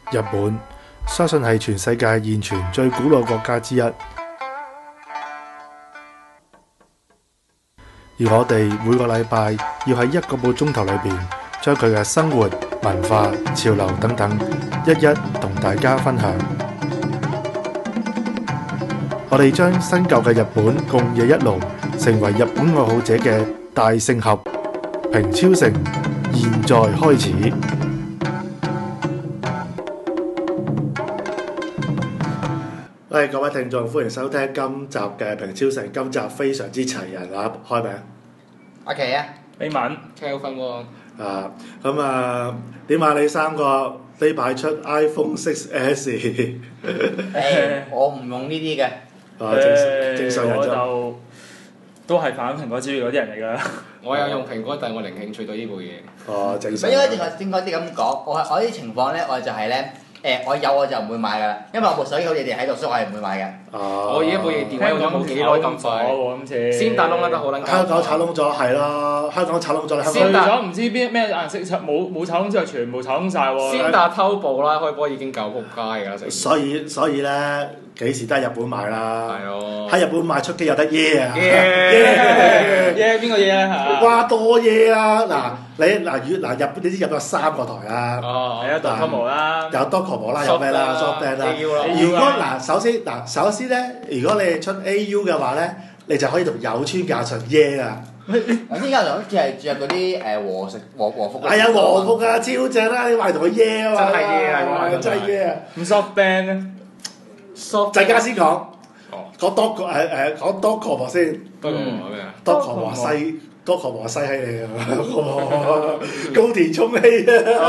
日本相信係全世界現存最古老國家之一，而我哋每個禮拜要喺1個半鐘頭裏邊，將佢嘅生活、文化、潮流等等，一一同大家分享。我哋將新舊嘅日本共冶一爐，成為日本愛好者嘅大聖盒。平超城現在開始。喂，各位聽眾，歡迎收聽今集嘅平超城。今集非常之齊人啊！開名阿奇啊， 李敏 Kelvin 喎。 咁點啊？你三個呢排出 iPhone 6S 我唔用呢啲嘅。 正常人我就都係反蘋果主義嗰啲人嚟㗎。 我有用蘋果，但係我零興趣對呢部嘢。 正常。 應該啲咁講，我啲情況咧，我就係咧，我有我就唔會買㗎啦，因為我部手機好似你哋喺度，所以我係唔會買嘅。 我而家部嘢電話用咗冇幾耐咁快，先打窿得好撚。 香港炒窿咗，係咯，香港炒窿咗。 先打唔知邊咩顏色冇炒窿之後，全部炒窿晒喎。 先打偷步啦，開波已經夠撲街㗎啦， 所以咧，幾時都喺日本買啦。 係咯。 喺日本買出機有得耶啊！ 耶邊個耶啊？ 哇多耶啊！日本你知入咗3個台啦。 係啊，Docomo 啦， 有 Docomo 啦，有咩啦 ，Softbank 啦。如果首先咧，如果你係出 AU 嘅話咧，你就可以同有村架純耶啊！ 有啲架純好似係着嗰啲和服。 係啊，和服啊，超正啦！你買同佢耶啊嘛， 真係耶啊！ 真係耶啊！ 咁 Softbank 咧陣間先講。講 Docomo 先。 Docomo 咩啊 ？Docomo 西。Docomo 西喺你啊！高田充氣啊！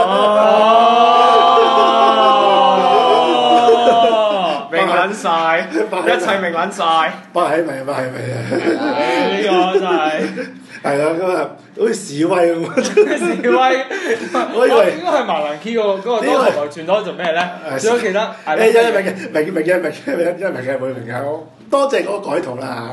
明撚晒，一切明撚晒。 不係咪啊？ 呢個真係係啦，咁啊，好似示威咁。 示威，我以為應該係麻蘭 Key 嗰個 Docomo 轉咗做咩咧？只我記得明嘅，多謝嗰個改圖啦。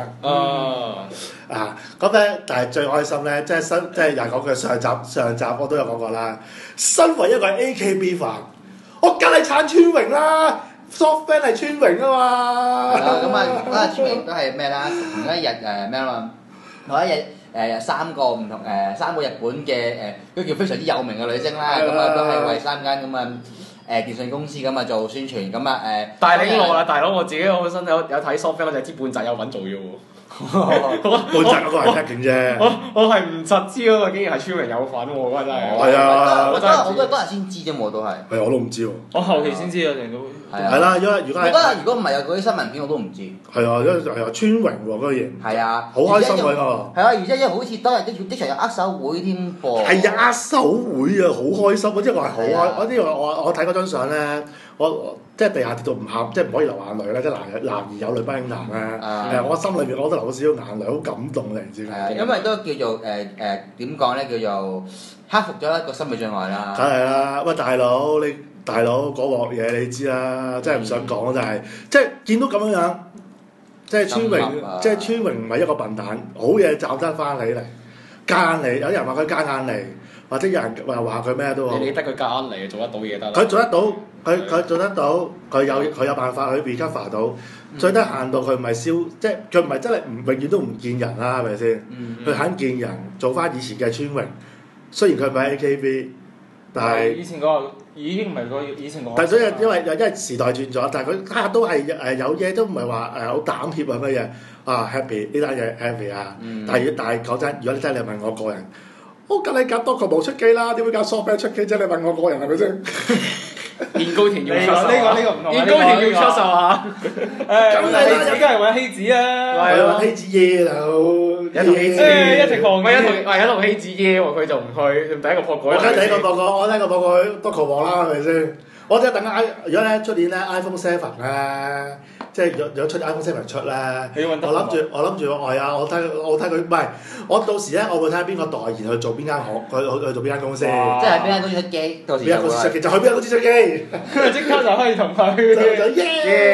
咁咧，但係最開心咧，即係又係講佢上集我都有講過啦。身為一個 AKB 粉，我梗係撐川榮啦 ，Softbank 係川榮啊嘛。 咁川榮都係咩啦？同一日咩啊嘛？同一日有3個唔同3個日本嘅都叫非常之有名嘅女星啦。咁都係為3間咁電信公司咁做宣傳咁大領路啦，大佬！我自己本身有睇 Softbank，我就知半集有份做嘅喎。 半集嗰個係 tracking 啫。 我係唔實知嗰個竟然係川榮有份喎，嗰真係。 係啊！ 我嗰日先知啫，我都係。 係我都唔知喎。 我後期先知啊，成都。 係啦，如果唔係有嗰啲新聞片，我都唔知。 係啊，因為川榮喎嗰個嘢。 係啊。 好開心喎！ 係啊，而且因為好似當日啲場有握手會添噃。 係啊，握手會啊，好開心啊！即係我係好開，我睇嗰張相咧，我即係地下跌到唔喊，即係唔可以流眼淚咧，即係男兒有淚不輕彈咧。我心裏邊我都流咗少少眼淚，好感動嚟，知唔知？ 因為都叫做點講咧，叫做克服咗一個心理障礙啦。 梗係啦，喂大佬嗰鑊嘢你知啦，真係唔想講，即係見到咁樣，即係川榮唔係一個笨蛋，好嘢站得翻起嚟，奸你，有人話佢奸眼嚟，或者有人話佢咩都好。 你得佢夾硬嚟，做得到嘢得啦。 佢做得到，佢做得到，佢有辦法去 recover 到，最低限度佢唔係燒，即係佢唔係真係永遠都唔見人啦，係咪先？佢肯見人，做翻以前嘅川榮，雖然佢唔係 AKB， 但係以前嗰個已經唔係個以前嗰個。 但係所以因為時代轉咗，但係佢都係有嘢，都唔係話好膽怯啊乜嘢happy 呢單嘢 happy 啊！但係講真，如果真係你問我個人，我梗係揀Docomo出機啦，點會揀 Softbank出機啫？你問我個人係咪先？ 現高田要出售， 呢個唔同。 現高田要出售嚇。 咁你自己梗係揾希子啊！ 係啊，希子耶大佬， 一同希子一直放。 一同希子耶喎，佢就唔去，第一個破改。 我睇第一個報告，去Docomo啦，係咪先？我真係等如果咧出年咧 iPhone 7咧，即係如果出 iPhone 7出咧，我諗住係啊，我睇佢唔係，我到時咧我會睇下邊個代言去做邊間去做邊間公司， 即係邊間公司出機，到時邊間公司出機就去邊間公司出機， 即刻就可以同佢就耶！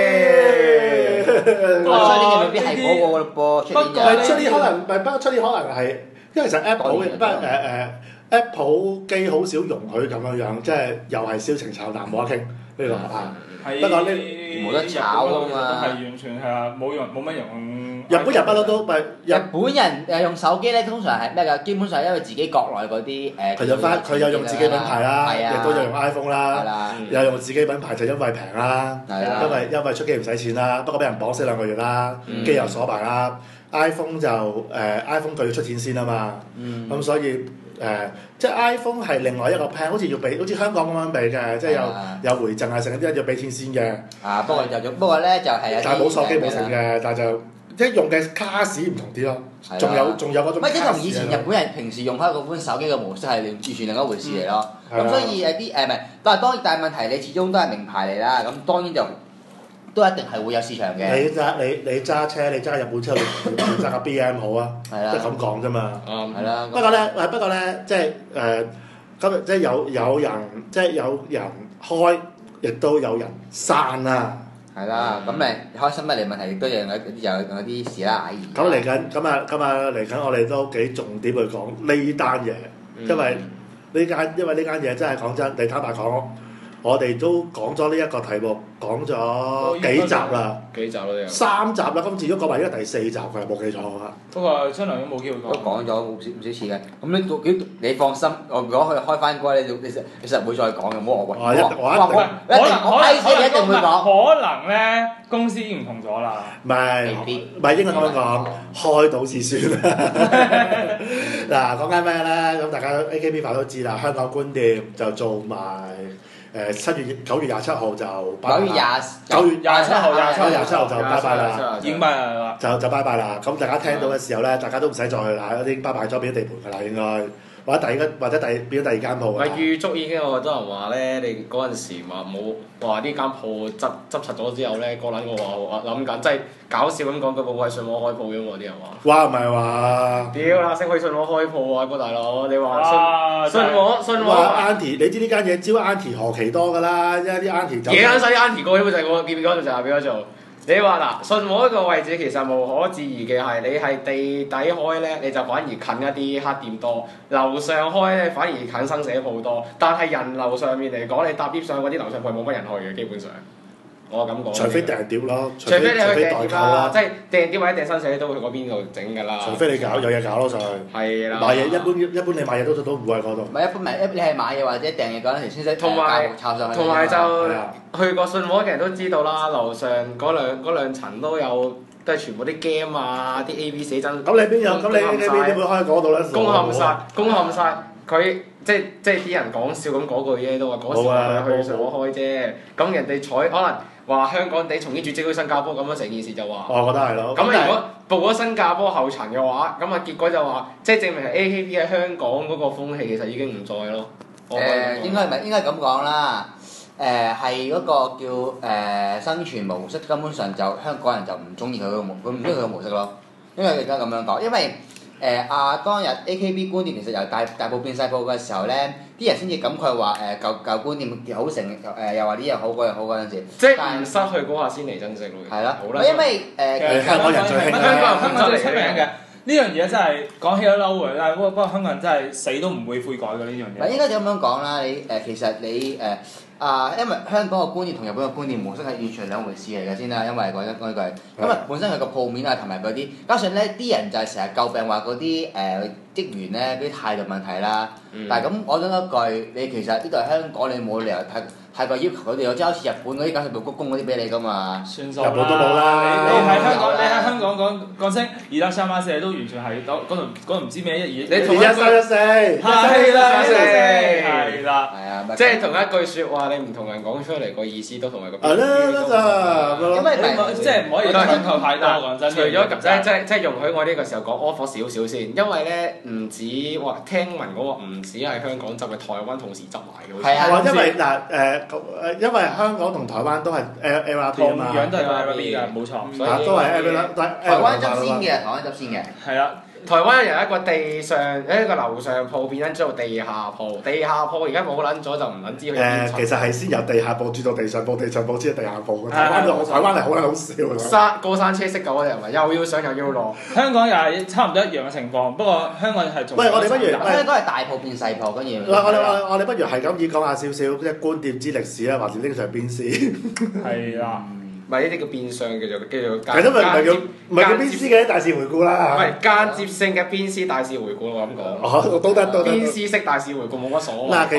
出年未必係嗰個嘞噃， 出年可能係，因為其實 Apple 機好少容許咁樣，即係又係燒情炒淡冇得傾。 呢個啊。 係不過呢冇得炒啊嘛係完全係啊，冇乜用。 日本人不嬲都咪日本人用手機咧，通常係咩㗎？基本上因為自己國內嗰啲佢有用自己品牌啦， 係啊亦都有用 iPhone 啦， 係啦， 有用自己品牌就因為平啦， 係啦因為出機唔使錢啦，不過俾人綁死2個月啦，機又鎖埋啦。iPhone 就iPhone 佢要出錢先啊嘛，咁所以即係 iPhone 係另外一個 plan，好似要俾，好似香港咁樣俾嘅，即係有回贈啊，成啲要俾錢先嘅。 不過咧就係有啲但係冇手機冇成嘅，但係就即係用嘅卡士唔同啲咯。仲有嗰種。 乜即係同以前日本人平時用開嗰款手機嘅模式係完全另一回事嚟咯。咁所以有啲唔係，但係問題你始終都係名牌嚟啦，咁當然就都一定係會有市場嘅。 你揸車，你揸日本車，你揸架 BM 好啊，即係咁講啫嘛。 係啦。 不過咧，即係今日即係有人開，亦都有人散啊。 係啦，咁咪開心乜嚟問題，亦都有啲事啦， 咁嚟緊，我哋都幾重點去講呢單嘢，因為呢間嘢真係講真，你坦白講，我哋都講咗呢一個題目，講咗幾集啦， 都有 3集啦，今次都講埋呢個第4集㗎，冇記錯啊。 不過春良都冇機會講。 都講咗唔少次嘅，咁你放心，我如果佢開翻嗰，你實會再講嘅，唔好我一定會講。 可能咧公司已經唔同咗啦。 唔係應該咁樣講，開到先算啦。嗱，講緊咩咧？咁大家 AKB 飯都知啦，香港官店就做埋9月27號就 9月27號就拜拜啦，已經拜拜啦， 就拜拜啦。咁大家聽到嘅時候咧，大家都唔使再去啦，嗰啲拜拜咗變咗地盤㗎啦，應該。或者變咗第二間鋪。 預祝已經有好多人話咧，你嗰陣時話呢間鋪執柒咗之後咧，個撚我話諗緊，即係搞笑咁講句，會信我開鋪嘅嘛啲人話。 哇唔係話。 屌啦，識可以信我開鋪啊，哥大佬，你話信我。 Auntie， 你知呢間嘢招 Auntie 何其多㗎啦，因為啲 Auntie 就。 幾撚細 Auntie 過，就係我見嗰度就係俾我做。你話嗱，信和一個位置其實無可置疑嘅係，你係地底開咧，你就反而近一啲黑店多；樓上開咧，反而近生寫鋪多。但係人流上面嚟講，你搭 lift 上嗰啲樓上鋪冇乜人去嘅，基本上。我咁講。 除非訂碟咯， 除非你去訂碟啦，即係訂碟或者訂新寫都會去嗰邊度整㗎啦。 除非你有嘢搞咯上去。係啦。買嘢一般你買嘢都唔會喺嗰度。 唔係你係買嘢或者訂嘢嗰陣時先識同埋就去過信和嘅人都知道啦，樓上嗰兩層都係全部啲 game 啊，啲 AV 寫真。 咁你邊有？咁你點會開嗰度咧？ 攻陷晒佢，即係啲人講笑咁講句嘢都話嗰時我去信和開啫。咁人哋可能話香港地從啲主機去新加坡咁樣成件事就話。 我覺得係咯。 咁如果步咗新加坡後塵嘅話，咁結果就話，即係證明係 AKB 喺香港嗰個風氣其實已經唔在咯。 應該咁講啦。係嗰個叫生存模式，根本上就香港人就唔中意佢個模式咯。因為而家咁樣講，因為當日 AKB 觀念其實由大埔變細埔嘅時候咧，啲人先至感慨話舊觀念好成又話啲嘢好嗰樣好嗰陣時。 即係唔失去嗰下先嚟珍惜咯。 係啦，因為香港人最興香港最出名嘅。呢樣嘢真係講起都嬲嘅，但係不過香港人真係死都唔會悔改嘅呢樣嘢。 唔係應該咁樣講啦，其實你因為香港嘅觀念同日本嘅觀念模式係完全兩回事嚟嘅先啦，因為講一句，因為本身佢個鋪面啊同埋嗰啲，加上咧啲人就係成日詬病話嗰啲職員咧嗰啲態度問題啦。但係咁講咗一句，你其實呢度係香港，你冇理由太過要求佢哋，即係好似日本嗰啲搞成部鞠躬嗰啲俾你㗎嘛。 算數日本都冇啦。 你喺香港講聲二打三打四都完全係嗰度唔知咩一二。 你同134。 係啦。 係啊， 即係同一句説話，你唔同人講出嚟個意思都同埋個。 係啦， 因為即係唔可以強求太多講真。 除咗即係容許我呢個時候講 offer 少少先，因為咧唔止話聽聞嗰個唔止係香港執嘅，台灣同時執埋嘅。 係啊， 因為因為香港同台灣都係 LRP 啊嘛， 同樣都係 LRP 㗎，冇錯。 都係 LRP。 台灣執先嘅， 係啦， 台灣由一個樓上鋪變咗做地下鋪，地下鋪而家冇撚咗就唔撚知佢其實係先由地下鋪轉到地上鋪，地上鋪先係地下鋪。台灣係好撚好笑啊！ 過山車式嗰啲係咪？又要上又要落。 香港又係差唔多一樣嘅情況，不過香港係仲喂，我哋不如香港係大鋪變細鋪，跟住我哋不如係咁以講下少少即係觀店之歷史啦，還是拎上邊先？ 係啦。 唔係呢啲叫變相叫做係都唔係叫邊絲嘅大事回顧啦。 唔係間接性嘅邊絲大事回顧，我咁講。 哦，都得。 邊絲式大事回顧冇乜所謂。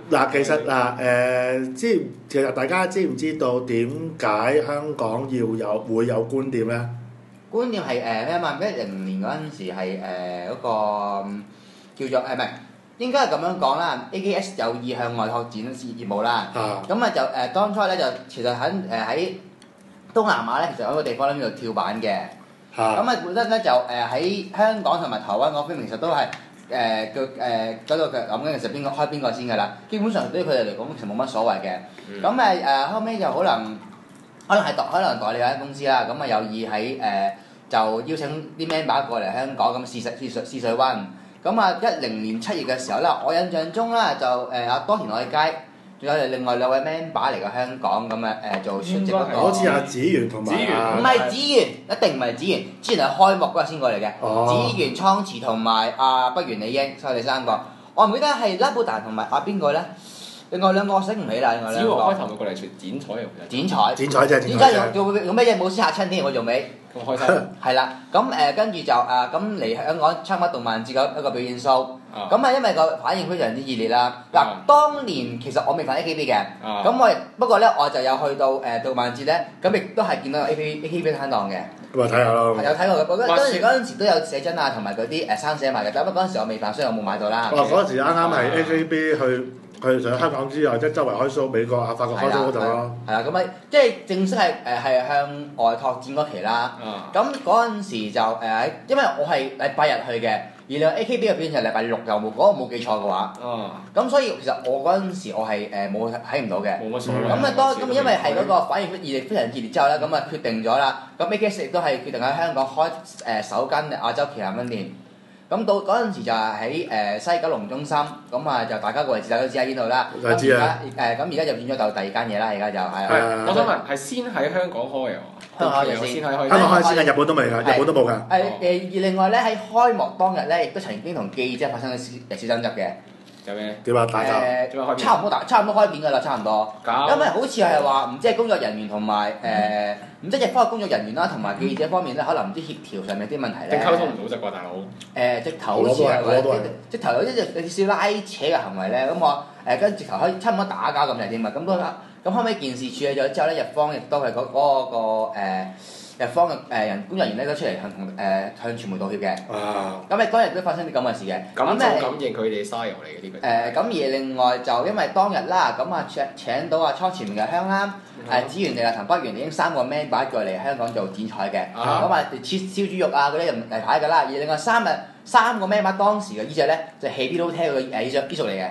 其實大家知唔知道點解香港會有觀店咧？ 觀店係咩嘛？10年嗰陣時係嗰個叫做唔係。應該係咁樣講啦 ，AKS 有意向外拓展業務啦。咁啊就當初咧就其實喺東南亞咧，其實有一個地方咧叫做跳板嘅。咁啊本身咧就喺香港同埋台灣嗰邊，其實都係嗰個諗緊其實邊個先㗎啦。基本上對於佢哋嚟講，其實冇乜所謂嘅。咁後尾就可能代理有間公司啦，咁啊有意喺就邀請啲 member 過嚟香港咁試水溫。咁啊10年7月嘅時候啦，我印象中啦就當田愛街，仲有另外2位 member 嚟嘅香港咁做出席嗰個。 好似阿子源同埋唔係子源，一定唔係子源，之前係開幕嗰日先過嚟嘅。子源、倉慈同埋不原理英，所以我哋3個。我唔記得係拉布達同埋邊個咧？另外2個我醒唔起啦，另外2個。 子華開頭咪過嚟剪彩用剪彩用咩嘢冇先嚇親添，我做尾。 咁開心。 係啦，咁跟住就咁嚟香港參加動漫節一個表演 show。咁因為個反應非常之熱烈啦。嗱，當年其實我未睇 AKB 嘅，咁不過咧我就有去到動漫節咧，咁亦都係見到有 AKB 攤檔嘅。 咁啊睇下咯。 有睇過嘅，嗰陣時都有寫真啊，同埋嗰啲生寫埋嘅，但不過嗰陣時我未辦，所以我冇買到啦。 嗰陣時啱啱係 AKB 去除咗香港之外，即係周圍開 show，美國法國開 show 嗰度咯。 係啦，咁即係正式係向外拓展嗰期啦。咁嗰陣時就因為我係禮拜日去嘅，而兩 AKB 嘅表演就係禮拜6又冇，我冇記錯嘅話。咁所以其實我嗰陣時我係冇睇唔到嘅。 冇乜所謂。 咁因為係嗰個反應非常熱烈之後咧，咁啊決定咗啦。咁 AKS 亦都係決定喺香港開首間亞洲旗艦分店。咁到嗰陣時就係喺西九龍中心，咁啊就大家個位置大家都知喺邊度啦。咁而家就變咗就第2間嘢啦，而家就係。 我想問係先喺香港開啊？ 香港先先㗎，日本都未㗎，日本都冇㗎。 而另外咧喺開幕當日咧，亦都曾經同記者發生咗小爭執嘅。 有咩？ 點啊？打架？ 差唔多開片㗎啦，差唔多。因為好似係話唔知係工作人員同埋唔知日方嘅工作人員啦，同埋記者方面咧，可能唔知協調上面啲問題咧。 定溝通唔到啫喎，大佬。 直頭好似係直頭有啲少拉扯嘅行為咧，咁我跟直頭可以差唔多打交咁嚟添啊！咁後尾件事處理咗之後咧，日方亦都係嗰個日方嘅工作人員咧都出嚟向傳媒道歉嘅。咁當日都發生啲咁嘅事嘅。 咁就感應佢哋 style 嚟嘅呢個。 咁而另外就因為當日啦，咁請到倉前面嘅香啦，子源地啊、同北原已經3個 member 過嚟香港做剪彩嘅。咁切燒豬肉啊嗰啲就唔例牌㗎啦。而另外3個 member 當時嘅衣著咧就係 Happy Hotel 嘅衣著嚟嘅。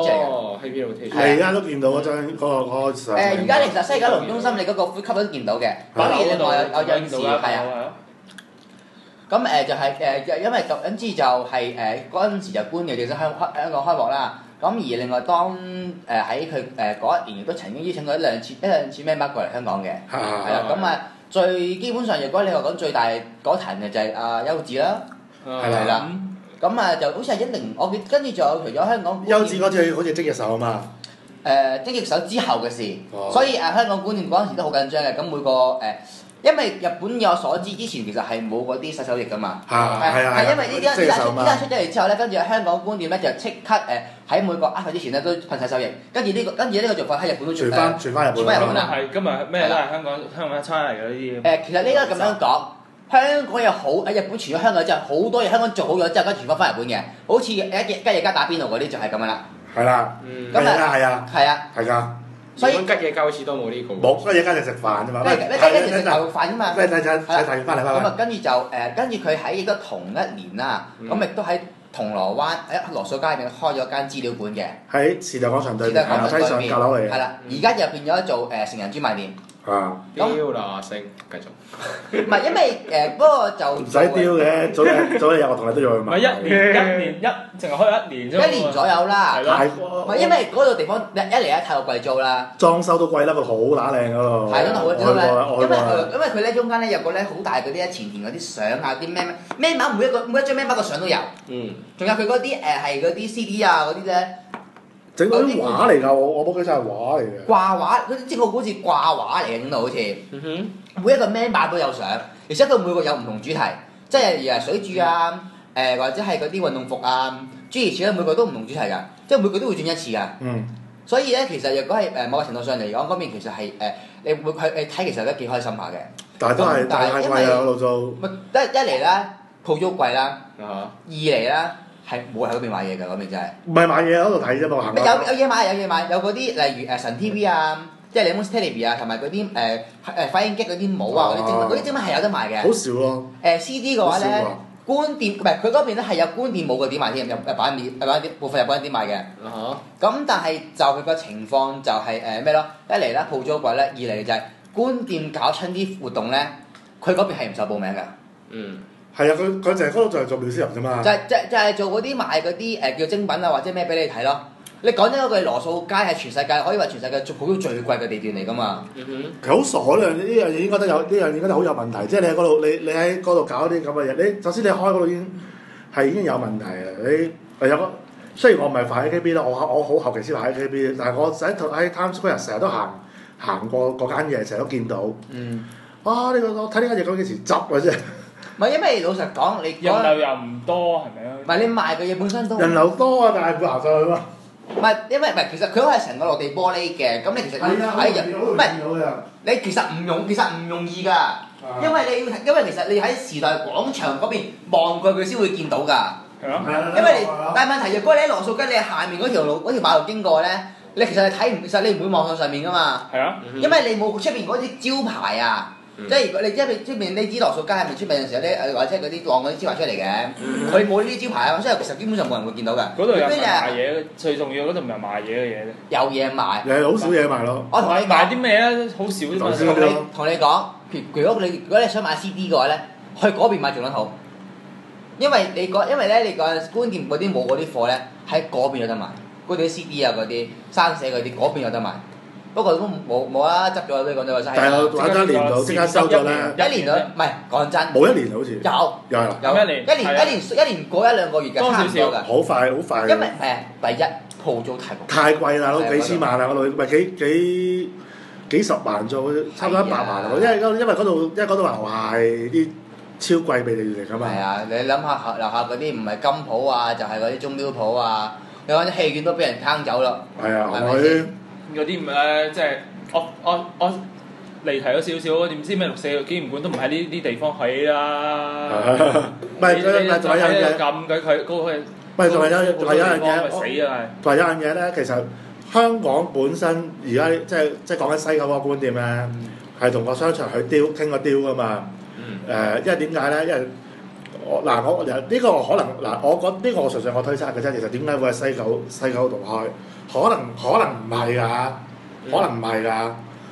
Happy Hotel。 你而家都見到嗰張嗰個相。 而家其實西九龍中心你嗰個呼吸都見到嘅。咁而另外有陣時係啊。咁就係因為咁之就係嗰陣時就觀嘅，其實香港開幕啦。咁而另外當喺佢嗰1年亦都曾經邀請過一兩次 member 過嚟香港嘅。係啦，咁最基本上如果你話講最大嗰壇嘅就係優子啦。係啦。咁就好似係10，我跟住仲有除咗香港。 優子嗰次好似職業手啊嘛。 職業手之後嘅事，所以香港觀念嗰陣時都好緊張嘅。咁每個因為日本以我所知之前其實係冇嗰啲洗手液㗎嘛。係因為依家出咗嚟之後咧，跟住香港觀念咧就即刻喺每個佢之前咧都噴洗手液，跟住呢個做法喺日本都傳翻日本啦。 係今日咩都係香港差嚟嘅呢啲。 其實呢個咁樣講，香港有好喺日本傳咗香港之後，好多嘢香港做好咗之後，跟住傳翻日本嘅，好似吉野家打邊爐嗰啲就係咁樣啦。 係啦。咁係㗎。 所以吉野家好似都冇呢個。 冇，吉野家就食飯啫嘛。 吉野家就食牛肉飯啫嘛。 睇翻嚟翻。 咁跟住就跟住佢喺亦都同一年啦，咁亦都喺銅鑼灣羅素街入邊開咗間資料館嘅。 喺時代廣場對面，西上閣樓嚟嘅。 係啦，而家就變咗做成人專賣店。 啊， 雕啦星，繼續。 唔係因為不過就唔使雕嘅，早日有我同你都要去買。 唔係一年淨係開一年啫嘛。 1年左右啦。 係咯太唔係因為嗰度地方一嚟咧太過貴租啦。 裝修都貴啦，佢好乸靚嗰度。 係嗰度好我去過啦，我去過啦。 因為佢咧中間咧有個咧好大嗰啲前田嗰啲相啊，啲咩碼每一張咩碼個相都有。 嗯。 仲有佢嗰啲係嗰啲 CD 啊嗰啲咧。 整到啲畫嚟㗎，我屋企真係畫嚟嘅。 掛畫嗰啲即係好似掛畫嚟嘅，整到好似。 嗯哼。 每一個 member 都有相，而且佢每個有唔同主題，即係例如水柱啊，或者係嗰啲運動服啊，諸如此類，每個都唔同主題㗎，即係每個都會轉一次㗎。 嗯。 所以咧，其實若果係某個程度上嚟講，嗰邊其實係你會去睇，其實都幾開心下嘅。 但係都係太貴啦，嗰度租。 一嚟啦，鋪租貴啦； 啊二嚟啦，係冇喺嗰邊買嘢㗎，嗰邊真係。 唔係買嘢喺度睇啫嘛，行。 有嘢買，有嘢買，有嗰啲例如神 TV 啊。即係你有冇 Television 啊，同埋嗰啲反應機嗰啲帽啊，嗰啲精品係有得賣嘅。 好少咯。 CD 嘅話咧，官店唔係佢嗰邊咧係有官店冇嘅點賣添，有日版店部分日本店賣嘅。咁但係就佢個情況就係咩咯？一嚟咧鋪租貴咧，二嚟就係官店搞親啲活動咧，佢嗰邊係唔受報名㗎。 嗯。 係啊，佢就係嗰度就係做妙思人啫嘛。 就係做嗰啲賣嗰啲叫精品啊，或者咩俾你睇咯。你講真嗰句，羅素街係全世界可以話全世界鋪租最貴嘅地段嚟㗎嘛？ 其實好傻呢樣嘢應該都有呢樣嘢，應該都好有問題。即係你喺嗰度，你喺嗰度搞啲咁嘅嘢，你首先你開嗰度已經有問題啊！你有個雖然我唔係買 AKB 啦，我好後期先買 AKB，但係我喺 Times Square 成日都行過嗰間嘢，成日都見到。 嗯。 啊！我睇呢間嘢究竟幾時執啊？真係。 唔係因為老實講，你人流又唔多，係咪啊？ 唔係你賣嘅嘢本身都人流多啊，但係會行上去嘛。 唔係，因為唔係，其實佢都係成個落地玻璃嘅，咁你其實要睇人，唔係你其實唔容易㗎，因為其實你喺時代廣場嗰邊望過佢先會見到㗎。 係啊。 因為你，但係問題，如果你喺羅素街，你喺下面嗰條馬路經過咧，你其實係睇唔，其實你唔會望向上面㗎嘛。 係啊。 因為你冇出邊嗰啲招牌啊。即係如果你因為出面呢支羅素街係咪出面有陣時有啲或者嗰啲晾嗰啲招牌出嚟嘅，佢冇呢啲招牌啊，所以其實基本上冇人會見到㗎。 嗰度有賣嘢，最重要嗰度唔係賣嘢嘅嘢啫。 有嘢賣。 又好少嘢賣咯。 我同你賣啲咩咧？好少啫嘛。 同你講，如果你想買 CD 嘅話咧，去嗰邊買仲得好，因為咧你個官店嗰啲冇嗰啲貨咧，喺嗰邊有得賣，嗰啲 CD 啊嗰啲生寫嗰啲嗰邊有得賣。不過都冇啊，執咗都講咗話嘥。 但係我玩咗一年就即刻收咗咧。 一年唔係講真。 冇一年好似。 有一年過1-2個月嘅差唔多㗎。 好快。 因為第一鋪租太貴啦，幾千萬啊嗰度，唔係幾十萬租，差唔多100萬啊！因為嗰度話係啲超貴秘地嚟㗎嘛。 係啊，你諗下樓下嗰啲唔係金鋪啊，就係嗰啲鐘錶鋪啊，你講啲戲院都俾人攤走咯。 係啊， 係咪先？ 嗰啲唔係即係我離題咗少少，點知咩6、4個紀念館都唔喺呢啲地方起啦。 唔係仲有樣嘢， 撳緊佢嗰個。 唔係仲係有樣嘢， 死啊！ 仲係有樣嘢咧，其實香港本身而家即係講緊西九嗰個觀點咧，係同個商場去傾個 deal 㗎嘛。因為點解咧？因為我呢個可能我覺呢個純粹我推測嘅啫。其實點解會喺西九度開？可能唔係㗎，可能唔係㗎。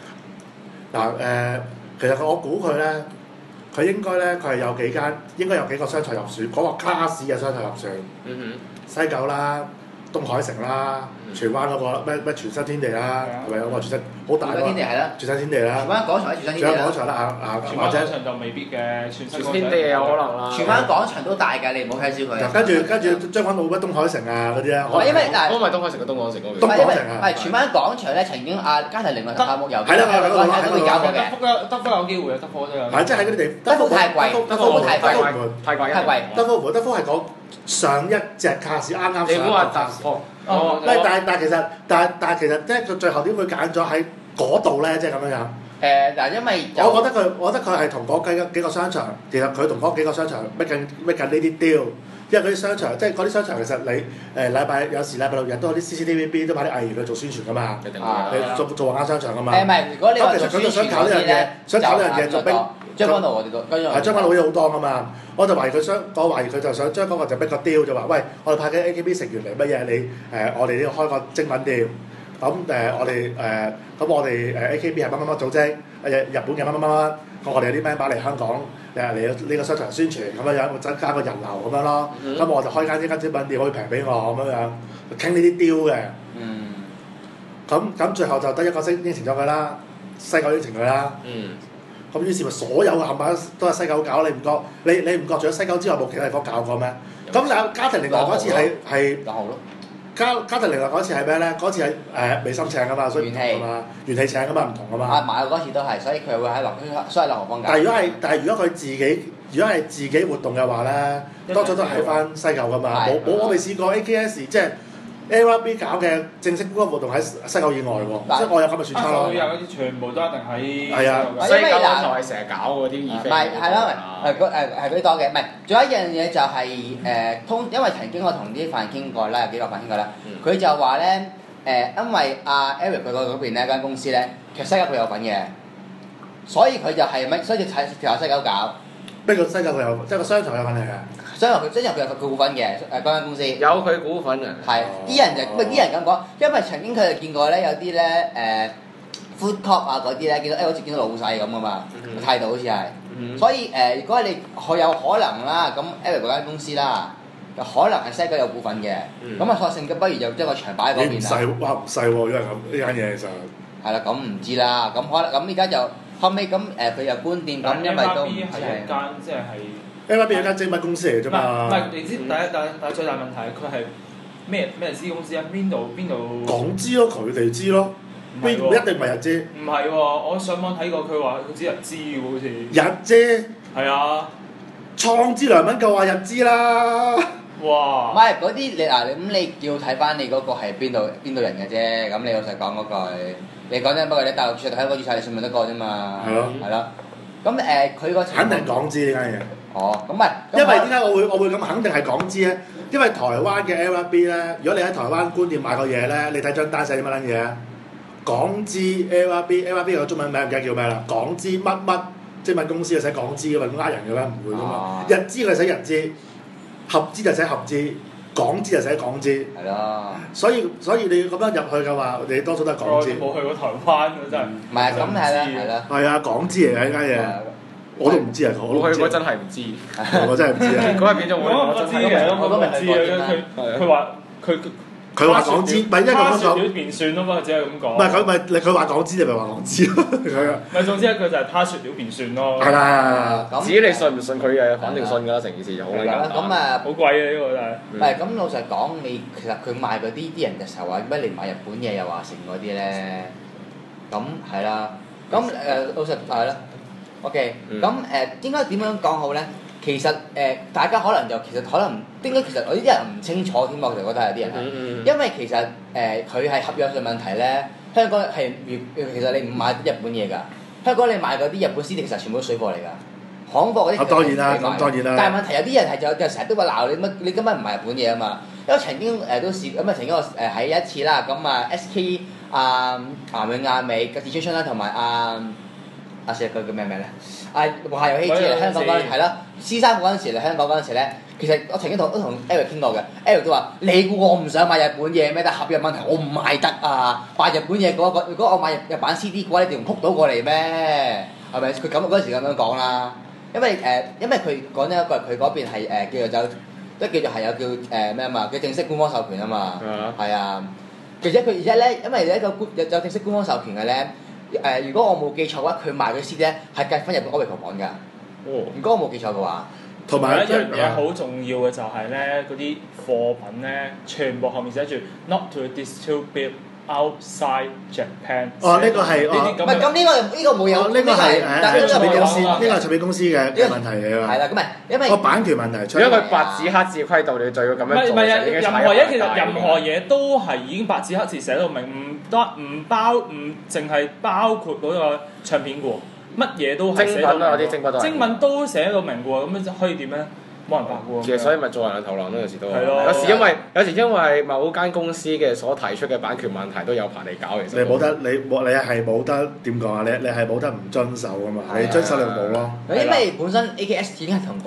其實我估佢咧，佢應該咧，佢係應該有幾個商場入選，嗰個卡士嘅商場入選。西九啦，東海城啦，荃灣嗰個咩全新天地啦，係咪有個全新好大㗎？ 天地係啦， 全新天地啦。 荃灣廣場喺全新天地啦。 廣場啦荃灣廣場就未必嘅，全新天地有可能啦。 荃灣廣場都大㗎，你唔好睇小佢。 跟住將軍澳乜東海城啊嗰啲咧。 因為嗱， 都唔係東海城嘅東港城嗰邊。 東港城啊。 係荃灣廣場咧，曾經加提另外項目有嘅， 係啦係啦都會搞過嘅。 德福有機會啊，德福都有。 係即係喺嗰啲地。 德福太貴，德福太貴。 德福係講上一隻卡士啱啱上。 你唔好話德福。 但係其實即係佢最後點會揀咗喺嗰度咧？即係咁樣樣。 嗱，因為我覺得佢係同嗰幾個商場，其實佢同嗰幾個商場搣緊呢啲 deal，因為嗰啲商場即係嗰啲商場其實你禮拜六日都有啲 CCTV 都買啲藝員去做宣傳㗎嘛，你做橫額商場㗎嘛。 唔係，如果你話其實佢就想搞呢樣嘢，想搞呢樣嘢就逼將軍澳我哋都係將軍澳嘢好多㗎嘛。我懷疑佢就想將嗰個就逼個 deal 就話，喂，我哋派緊 AKB 成員嚟乜嘢？你我哋呢個開個精品店。咁我哋AKB 係乜組織， 日本嘅乜乜乜，我哋有啲 member 嚟香港嚟呢個商場宣傳咁樣樣，增加個人流咁樣咯。咁我就開間精品店可以平俾我咁樣樣，傾呢啲 deal 嘅。咁最後就得一個應承咗佢啦，西九應承佢啦。咁於是咪所有嘅冚唪唥都係西九搞，你唔覺？你唔覺？除咗西九之外，冇其他地方搞過咩？咁有家庭另外嗰次係家庭另外嗰次係咩咧？嗰次係美心請噶嘛，所以唔同噶嘛，元氣請噶嘛，唔同噶嘛。 買嗰次都係，所以佢會喺所以劉何方搞。 但係如果佢自己活動嘅話咧，多數都係翻西九噶嘛，冇我未試過 AKS 即係。AYB 搞嘅正式官方活動喺西九以外喎，即係我有咁嘅選擇咯。 有嗰啲全部都一定喺係啊， 西九就係成日搞嗰啲唔係係咯，係嗰啲多嘅，唔係。仲有一樣嘢就係因為曾經我同啲飯傾過啦，有幾個飯傾過啦，佢就話咧因為阿 Eric 佢嗰邊咧間公司咧，其實西九佢有份嘅，所以佢就係所以就喺西九搞。 邊個西九佢有，即係個商場有份嚟嘅。 所以佢有佢股份嘅嗰間公司。 有佢股份啊。 係啲人就啲人咁講，因為曾經佢哋見過咧有啲咧food court 啊嗰啲咧，見到好似見到老細咁噶嘛，態度好似係。所以如果你有可能啦，咁 Eric 嗰間公司啦，就可能係西九有股份嘅，咁啊索性不如就將個場擺喺嗰邊啦。 唔細喎，因為咁呢間嘢就係啦，咁唔知啦，咁可能咁而家就後尾咁佢又搬店咁，因為都唔知係間即係。 AYB 係間精品公司嚟嘅啫嘛。 唔係，你知但係最大問題佢係咩資公司啊？邊度？ 港資咯，佢哋知咯。唔一定唔係日資。 唔係喎，我上網睇過，佢話佢知日資嘅好似。 日資。係啊。 創資良品夠話日資啦。 哇！唔係嗰啲你要睇翻你嗰個係邊度人嘅啫。咁你老實講嗰句，你講真，不過你大陸註冊喺嗰個註冊，你信唔信得過啫嘛？係咯。係咯。咁佢個肯定港資呢間嘢。 咁咪因為點解我會咁肯定係港資咧？因為台灣嘅 AYB 咧，如果你喺台灣官店買個嘢咧，你睇張單寫啲乜撚嘢？港資 AYB 個中文名唔記得叫咩啦？港資乜乜精品公司就寫港資㗎嘛，咁呃人嘅咩？唔會㗎嘛。日資佢寫日資，合資就寫合資，港資就寫港資。 係咯。所以你咁樣入去嘅話，你多數都係港資。 冇去過台灣㗎真係。 唔係咁係啦，係啦。 係啊，港資嚟嘅呢間嘢。我都唔知啊！ 我去過真係唔知， 我真係唔知啊！ 嗰日變咗我真係我都唔知啊！佢話佢話港資，咪因為咁講。 表便算咯嘛，只係咁講。 唔係佢話港資，你咪話港資咯。 唔係總之一句就係他説了便算咯。 係啦， 至於你信唔信佢嘅，反正信㗎啦，成件事就好簡單。 咁好貴啊呢個真係。 唔係咁老實講，其實佢賣嗰啲人嘅時候話乜你買日本嘢又話成嗰啲咧，咁係啦。咁老實係啦。OK，咁應該點樣講好咧？其實大家可能應該其實我呢啲人唔清楚添，我就覺得有啲人係，因為其實佢係合約上問題咧。香港係其實你唔買日本嘢㗎，香港你買嗰啲日本 CD 其實全部都水貨嚟㗎，行貨嗰啲。 當然啦，當然啦。 但係問題有啲人係就成日都會鬧你乜，你根本唔係日本嘢啊嘛。因為曾經都試咁曾經我喺一次啦，咁SK 岩永亞美嘅 distribution 啦，同埋佢叫咩名咧？華遊戲之嚟香港嗰陣係啦，C3嗰陣時嚟香港嗰陣時咧，其實我曾經都同 Eric 傾過嘅 ，Eric 都話：你估我唔想買日本嘢咩？但係合約問題，我唔賣得啊！買日本嘢如果我買日版 CD 嘅話，你哋唔撲到過嚟咩？係咪？佢嗰陣時咁樣講啦，因為佢講咗一句，佢嗰邊係叫做都叫做係有叫咩啊嘛，叫正式官方授權啊嘛，係啊。而且咧，因為有正式官方授權嘅咧。如果我冇記錯嘅話，佢賣嘅 CD 咧係計翻日本 Original 版㗎。如果我冇記錯嘅話， 同埋一樣嘢好重要嘅就係咧，嗰啲貨品咧，全部後面寫住 not to distribute outside Japan。 呢個係唔係咁呢個冇有， 呢個係唱片公司，呢個係唱片公司嘅問題嚟㗎。 係啦，咁咪因為個版權問題。 如果佢白紙黑字規定你就要咁樣做， 唔係啊！任何嘢其實任何嘢都係已經白紙黑字寫到明，唔淨係包括嗰個唱片嘅喎，乜嘢都係寫到明。精品都寫到明嘅喎，咁樣可以點咧？冇人白嘅喎。 其實所以咪做人兩頭狼咯，有時都。 係咯。 有時因為某間公司嘅所提出嘅版權問題都有排你搞，其實。 你係冇得點講啊？你係冇得唔遵守㗎嘛？你遵守你冇咯。 因為本身 AKS 已經係同嗰邊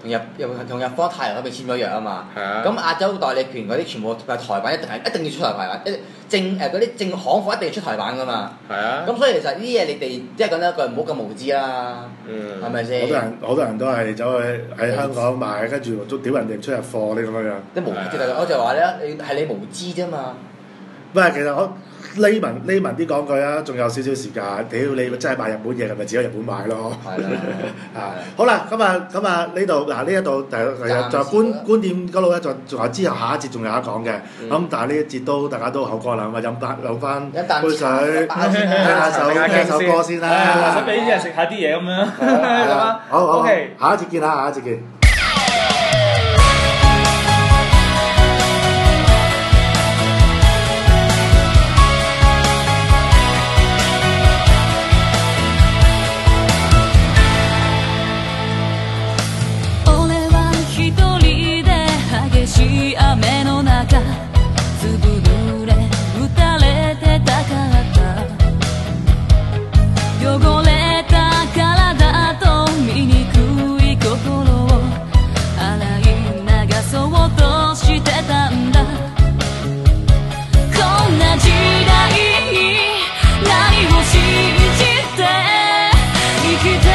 同日方太陽嗰邊簽咗約啊嘛。 咁亞洲代理權嗰啲全部係台版，一定要出台版，嗰啲正行貨一定要出台版噶嘛。咁所以其實呢啲嘢你哋即係講得一句唔好咁無知啦，係咪先？ 好多人都係走去喺香港買，跟住都屌人哋出入貨呢咁樣樣。 啲無知我就話咧，係你無知啫嘛。 唔係，其實我匿文啲講句啊，仲有少少時間。屌你真係買日本嘢，係咪只有日本買咯？ 係啦， 好啦，咁啊呢度嗱呢一度仲有觀點嗰度咧，仲有之後下一節仲有得講嘅。咁但係呢一節都大家都口乾啦，咁啊飲翻杯水，聽首歌先啦。 想俾啲人食下啲嘢咁樣。 好 OK， 下一節見啦，下一節見。 雨の中ずぶ濡れ打たれてたかった汚れた体と醜い心を洗い流そうとしてたんだこんな時代に何を信じて生きて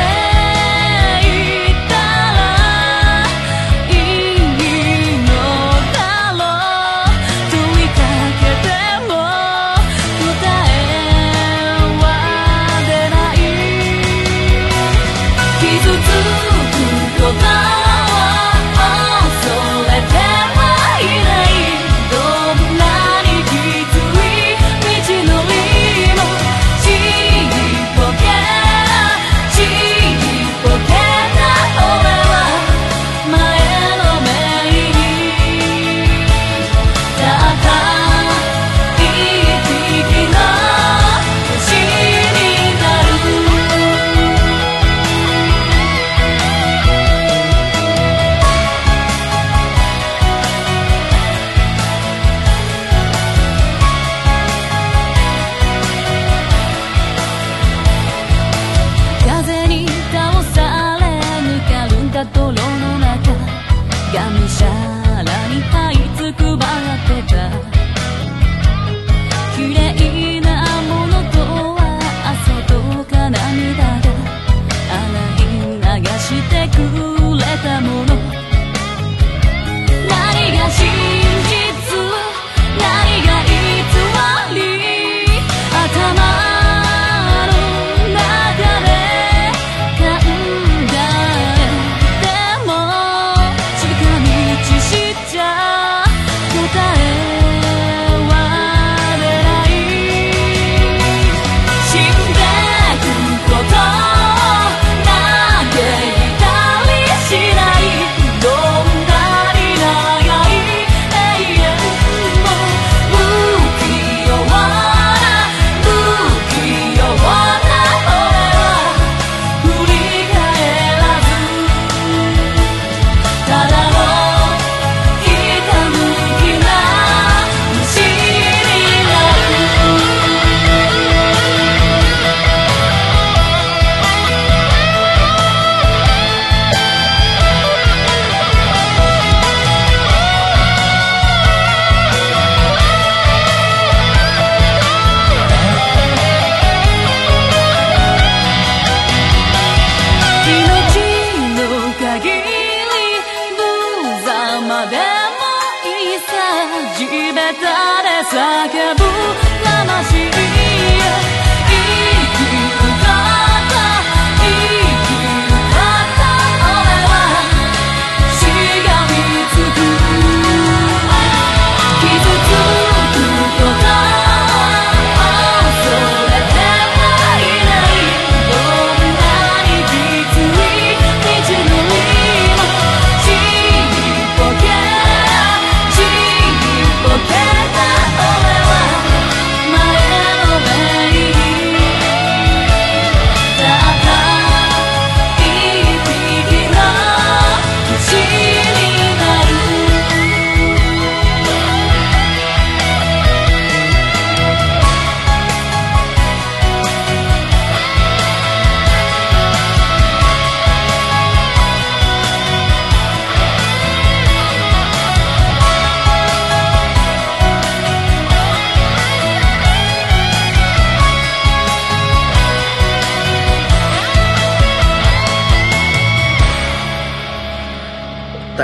前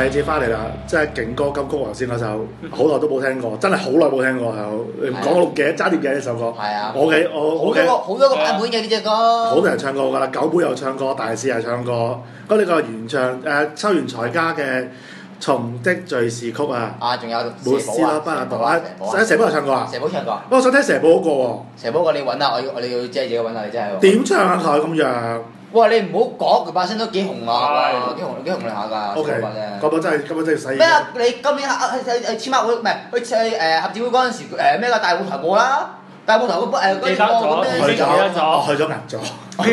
二節翻嚟啦，即係勁歌金曲頭先嗰首，好耐都冇聽過，真係好耐冇聽過係。你唔講我都記得，爭啲記得呢首歌。 係啊。 好多個版本嘅呢隻歌。 好多人唱過㗎啦，九妹又唱過，大師又唱過。咁呢個原唱秋元才加嘅《蟲的敘事曲》啊。 啊，仲有沒斯啦，巴拿朵啊，蛇寶又唱過啊。 蛇寶唱過。 我想聽蛇寶嗰個喎。 蛇寶嗰個你揾下，我哋要即係自己揾下，你真係。 點唱啊佢咁樣？ 哇！你唔好講，佢把聲都幾紅啊，幾紅亮下㗎。 O K，嗰本真係使。 咩啊？你今年簽馬會唔係去合照會嗰陣時咩個大舞台冇啦？大舞台嗰嗰記得咗， 去咗銀座。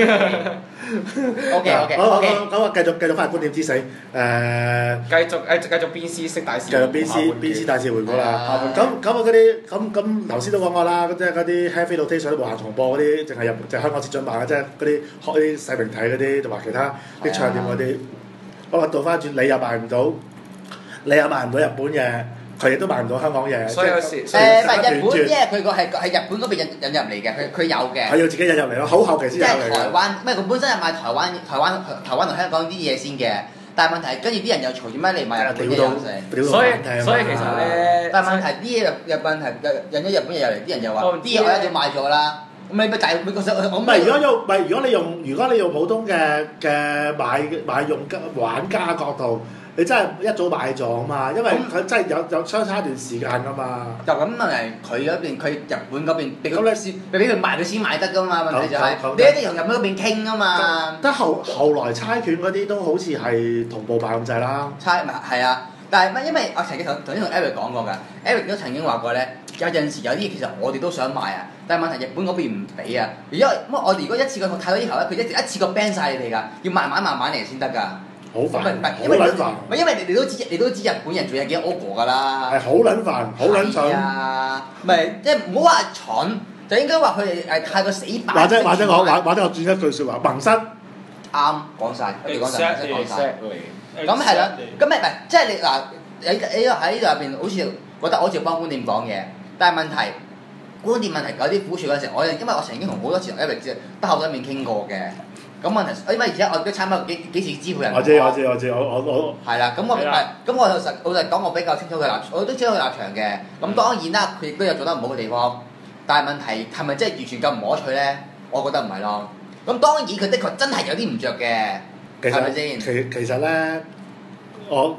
O K， 咁啊，繼續翻嚟觀點之死。 繼續邊師識大師。 繼續邊師大師回顧啦。咁啊嗰啲咁頭先都講過啦，即係嗰啲 Heavy Rotation 無限重播嗰啲，淨係香港接準版嘅，即係嗰啲學啲細明體嗰啲，同埋其他啲唱店嗰啲。我話倒翻轉，你又賣唔到，你又賣唔到日本嘢。佢亦都賣唔到香港嘢， 所以有時唔係日本啫，佢個係日本嗰邊引入嚟嘅，佢有嘅。 係要自己引入嚟咯，好後期先有嚟嘅。 即係台灣，咩佢本身係賣台灣同香港啲嘢先嘅，但係問題跟住啲人又嘈點解你賣日本嘢又所以其實咧， 但係問題啲嘢引咗日本嘢入嚟，啲人又話啲嘢我一定賣咗啦。咁你咪大美國我唔係如果你用普通嘅買用玩家角度。你真係一早買咗啊嘛，因為佢真係有相差一段時間噶嘛。 就咁問題，佢嗰邊佢日本嗰邊俾佢賣佢先買得噶嘛，問題就係你一定同日本嗰邊傾啊嘛。 得後來猜拳嗰啲都好似係同步賣咁滯啦。 猜咪係啊，但係因為我曾經頭先同 Eric 講過㗎 ，Eric 都曾經話過咧，有陣時有啲嘢其實我哋都想買啊，但係問題日本嗰邊唔俾啊。因為我哋如果一次過睇到呢頭咧，佢一次過 ban 晒你哋㗎，要慢慢嚟先得㗎。 好煩， 因為你都知日本人做嘢幾 over 㗎啦。 係好撚煩，好撚蠢。 啊，唔係即係唔好話蠢，就應該話佢哋係太過死板。 或者我轉一句説話，萌失。 啱講晒，一句講晒。 咁係啦，咁唔係即係你嗱，你喺呢度入邊好似覺得我好似幫觀點講嘢，但係問題觀點問題有啲苦處嗰陣時，因為我曾經同好多次同 Eric 得後對面傾過嘅。咁問題，因為而家我都參加幾次支配人。我知， 我。 係啦，咁我唔係，咁我老實講，我比較清楚佢立，我都知道佢立場嘅。咁當然啦，佢亦都有做得唔好嘅地方，但係問題係咪真係完全咁唔可取咧？我覺得唔係咯。咁當然佢的確真係有啲唔着嘅，係咪先？ 其實咧，我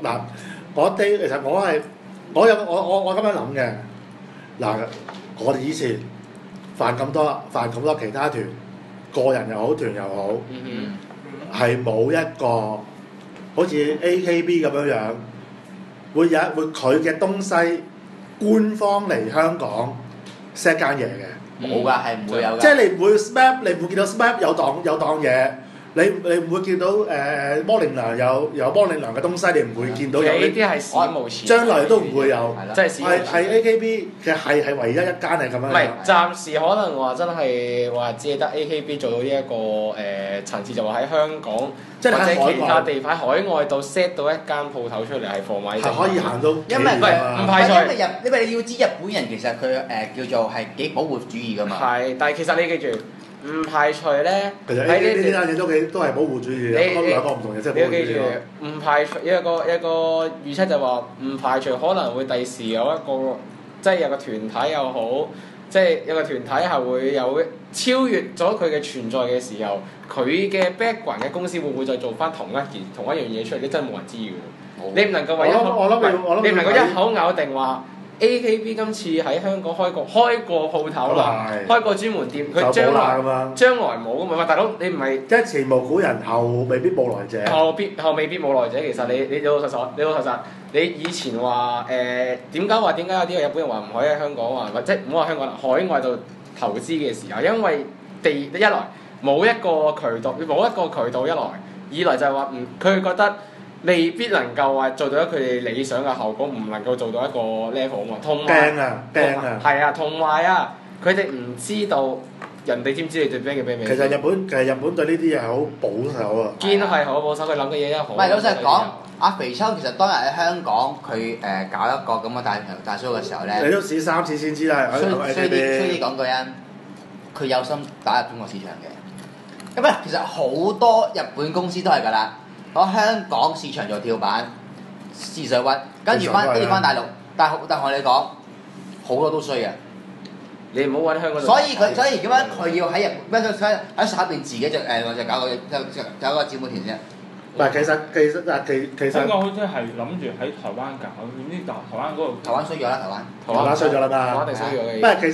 咁樣諗嘅。嗱，我哋以前犯咁多其他團。個人又好，團又好，係冇一個好似 AKB 咁樣會佢嘅東西官方嚟香港 set 間嘢嘅， 冇㗎，係唔會有㗎。 即係你唔會 SMAP，你唔會見到 SMAP 有檔嘢。你唔會見到摩靈娘有摩靈娘嘅東西，你唔會見到有呢啲係史無前， 將來都唔會有， 即係係 AKB 嘅係唯一一間係咁樣。 唔係暫時可能話真係話只係得 AKB 做到呢一個層次，就話喺香港即係或者其他地方海外度 set 到一間鋪頭出嚟係貨賣。 係可以行到， 因為唔排除。 因為你要知日本人其實佢叫做係幾保護主義㗎嘛。 係，但係其實你記住。唔排除咧， 其實呢單嘢都係保護主義嘅，兩個唔同嘅，即係保護主義。 你要記住，唔排除一個預測就話，唔排除可能會第時有一個，即係有個團體又好，即係有個團體係會有超越咗佢嘅存在嘅時候，佢嘅 background 嘅公司會唔會再做翻同一樣嘢出嚟？你真係冇人知嘅。你唔能夠話你唔能夠一口咬定話。AKB 今次喺香港開過鋪頭啦，開過專門店，佢將來冇㗎嘛？喂，大佬你唔係即係前無古人後未必冇來者， 後未必冇來者。其實你老實，你以前話點解有啲日本人話唔可以喺香港或者唔好話香港海外度投資嘅時候，因為一來冇一個渠道一來，二來就係話佢覺得。未必能夠話做到佢哋理想嘅效果，唔能夠做到一個 level 啊嘛。同埋係啊，同埋啊，佢哋唔知道人哋知唔知你對 band 嘅 band 名。 其實日本對呢啲嘢係好保守啊。 堅係好保守，佢諗嘅嘢都好。 唔係老實講，阿肥秋其實當日喺香港，佢搞一個咁嘅大 show 嘅時候咧， 你都試3次先知啦。 衰啲講句啊，佢有心打入中國市場嘅。咁啊，其實好多日本公司都係㗎啦。攞香港市場做跳板， 試水溫，跟住翻大陸，但我同你講，好多都衰啊！ 你唔好揾香港。 所以點解佢要喺日本喺下邊自己就搞個姊妹團啫？ 唔係，其實香港好似係諗住喺台灣搞，點知台灣嗰度台灣衰咗啦， 台灣衰咗啦嘛。 台灣定衰咗嘅。 唔係，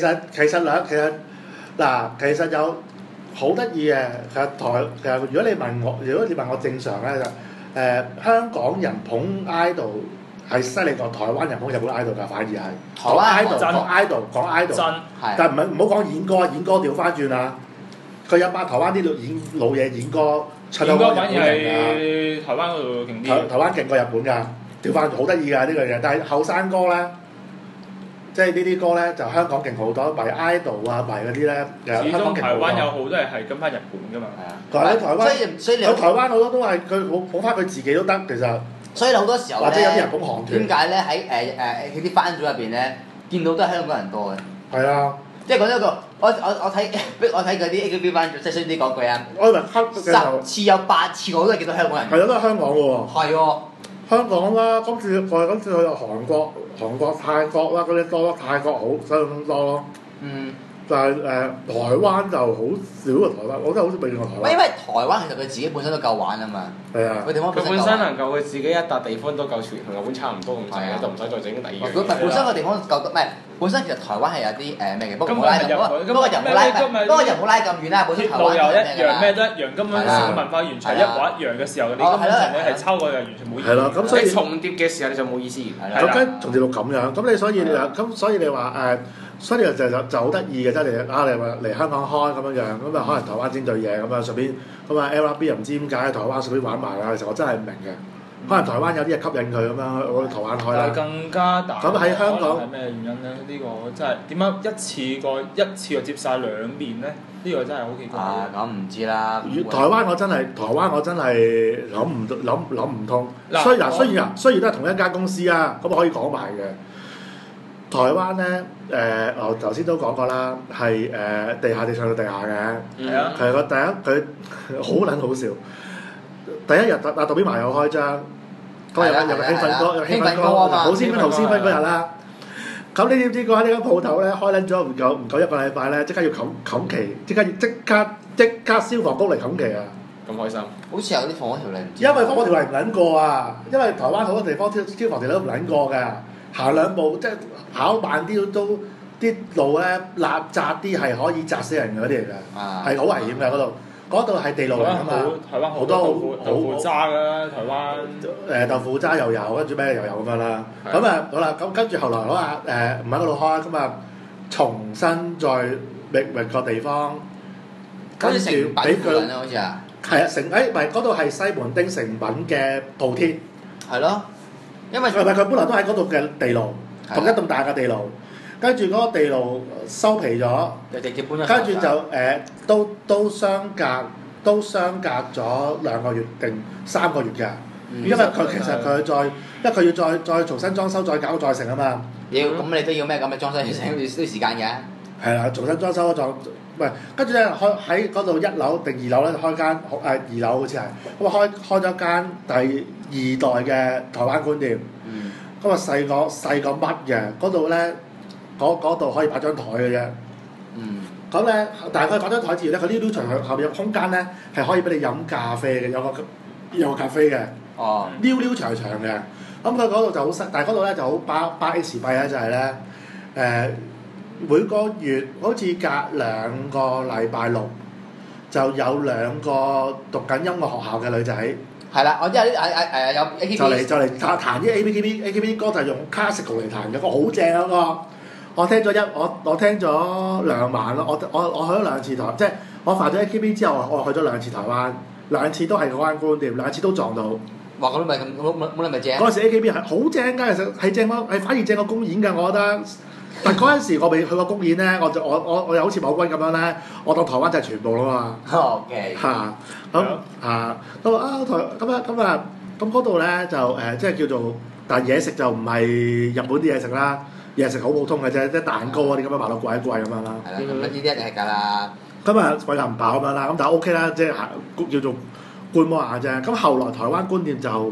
其實有好得意嘅，其實如果你問我正常咧就香港人捧 idol 係犀利過台灣人捧日本 idol 㗎，反而係台灣 idol 講 idol，但係唔好講演歌調翻轉啦。佢有班台灣啲老嘢演歌，唱到反而係台灣嗰度勁啲。 台灣勁過日本㗎，調翻好得意㗎呢個嘢。但係後生歌咧，即係呢啲歌咧就香港勁好多，迷 idol 啊迷嗰啲咧， 始終台灣有好多係跟翻日本㗎嘛。 係啊，台灣所以佢台灣好多都係佢捧翻佢自己都得，其實。 所以好多時候或者有啲人捧韓團。 點解咧喺佢啲班組入邊咧，見到都係香港人多嘅？ 係啊。 即係講一個，我睇嗰啲 AKB 班組，即係衰啲講句啊。 我以為 10次有8次我都係見到香港人。 係啊，都係香港嘅喎。 係喎。香港啦，今次去韓國、泰國啦嗰啲多，泰國好相當多咯。但係台灣就好少啊！台灣我真係好少未見過台灣。 因為台灣其實佢自己本身都夠玩啊嘛。 係啊。 佢本身能夠佢自己一笪地方都夠全同日本差唔多咁滯，就唔使再整第二樣。 佢本身個地方夠唔係本身其實台灣係有啲咩嘅，不過又冇拉咁遠啦。本身台灣路又一樣咩都一樣，根本成個文化完全一模一樣嘅時候，你根本上你係抄過又完全冇意義。 係咯，咁所以重疊嘅時候你就冇意思。 咁跟重疊到咁樣，咁你所以你話所以就好得意嘅，即係你話嚟香港開咁樣，咁啊可能台灣整對嘢咁啊，順便咁啊 LRB 又唔知點解喺台灣順便玩埋啦。其實我真係唔明嘅，可能台灣有啲嘢吸引佢咁樣，我去台灣開啦。 更加大。 咁喺香港係咩原因咧？呢個真係點解一次過接晒2面咧？呢個真係好奇怪。 咁唔知啦。 台灣我真係諗唔通。雖然都係同一間公司啊，咁可以講埋嘅。台灣咧，我頭先都講過啦，係地下唱到地下嘅。係啊。係個第一佢好撚好笑。第一日阿杜邊埋有開張，嗰日有興奮歌啊嘛，好先分嗰日啦。咁你知唔知呢間鋪頭咧開撚咗唔夠1個禮拜咧，即刻要冚期，即刻消防局嚟冚期啊！ 咁開心。 好似有啲防火條例。 因為防火條例唔撚過啊，因為台灣好多地方消防條例都唔撚過㗎，行兩步即係跑慢啲都啲路咧狹窄啲係可以砸死人嗰啲嚟㗎，係好危險㗎嗰度。嗰度係地牢嚟㗎嘛， 台灣好多豆腐渣㗎，台灣豆腐渣又有，跟住咩又有咁樣啦。咁啊好啦，咁跟住後來唔喺嗰度開，咁啊重新再覓個地方，跟住俾佢好似啊， 係啊唔係嗰度係西門町誠品嘅鋪天， 係咯，因為佢本來都喺嗰度嘅地牢，同一棟大嘅地牢。跟住嗰個地牢收皮咗， 直接搬咗。跟住就都相隔咗2個月定3個月㗎，因為佢其實因為佢要再重新裝修再搞再成啊嘛。 咁你都要咩咁嘅裝修要時間嘅？ 係啦，重新裝修跟住咧喺嗰度1樓定2樓咧開間2樓好似係，咁啊開咗間第2代嘅台灣官店，咁啊細個乜嘅嗰度咧。嗰度可以擺張台嘅啫，咁咧，但係佢擺張台之餘咧，佢溜長後面有空間咧，係可以俾你飲咖啡嘅，有個咖啡嘅，溜長嘅，咁佢嗰度就好細，但係嗰度咧就好巴 X 幣咧，就係咧每個月好似隔2個禮拜6就有2個讀緊音樂學校嘅女仔， 係啦，我知有啲有 AKB 就嚟彈啲 AKB 歌就係用 classical 嚟彈嘅，個好正嗰個。我聽咗2晚咯，我去咗2次台，即係我發咗 AKB 之後，我去咗2次台灣，2次都係嗰間官店，2次都撞到。 哇！嗰啲咪咁冇你咪正。 嗰陣時 AKB 係好正㗎，其實係正咯，係反而正過公演㗎，我覺得。但係嗰陣時我未去過公演咧，我又好似某君咁樣咧，我當台灣就係全部啦嘛。 OK。 咁嗰度咧就即係叫做，但係嘢食就唔係日本啲嘢食啦。嘢食好普通嘅啫，即係蛋糕啊啲咁樣賣到貴咁樣啦。 係啦，咁呢啲一定係㗎啦。 咁啊貴又唔飽咁樣啦，咁但係 OK 啦，即係叫做觀摩下啫。咁後來台灣官店就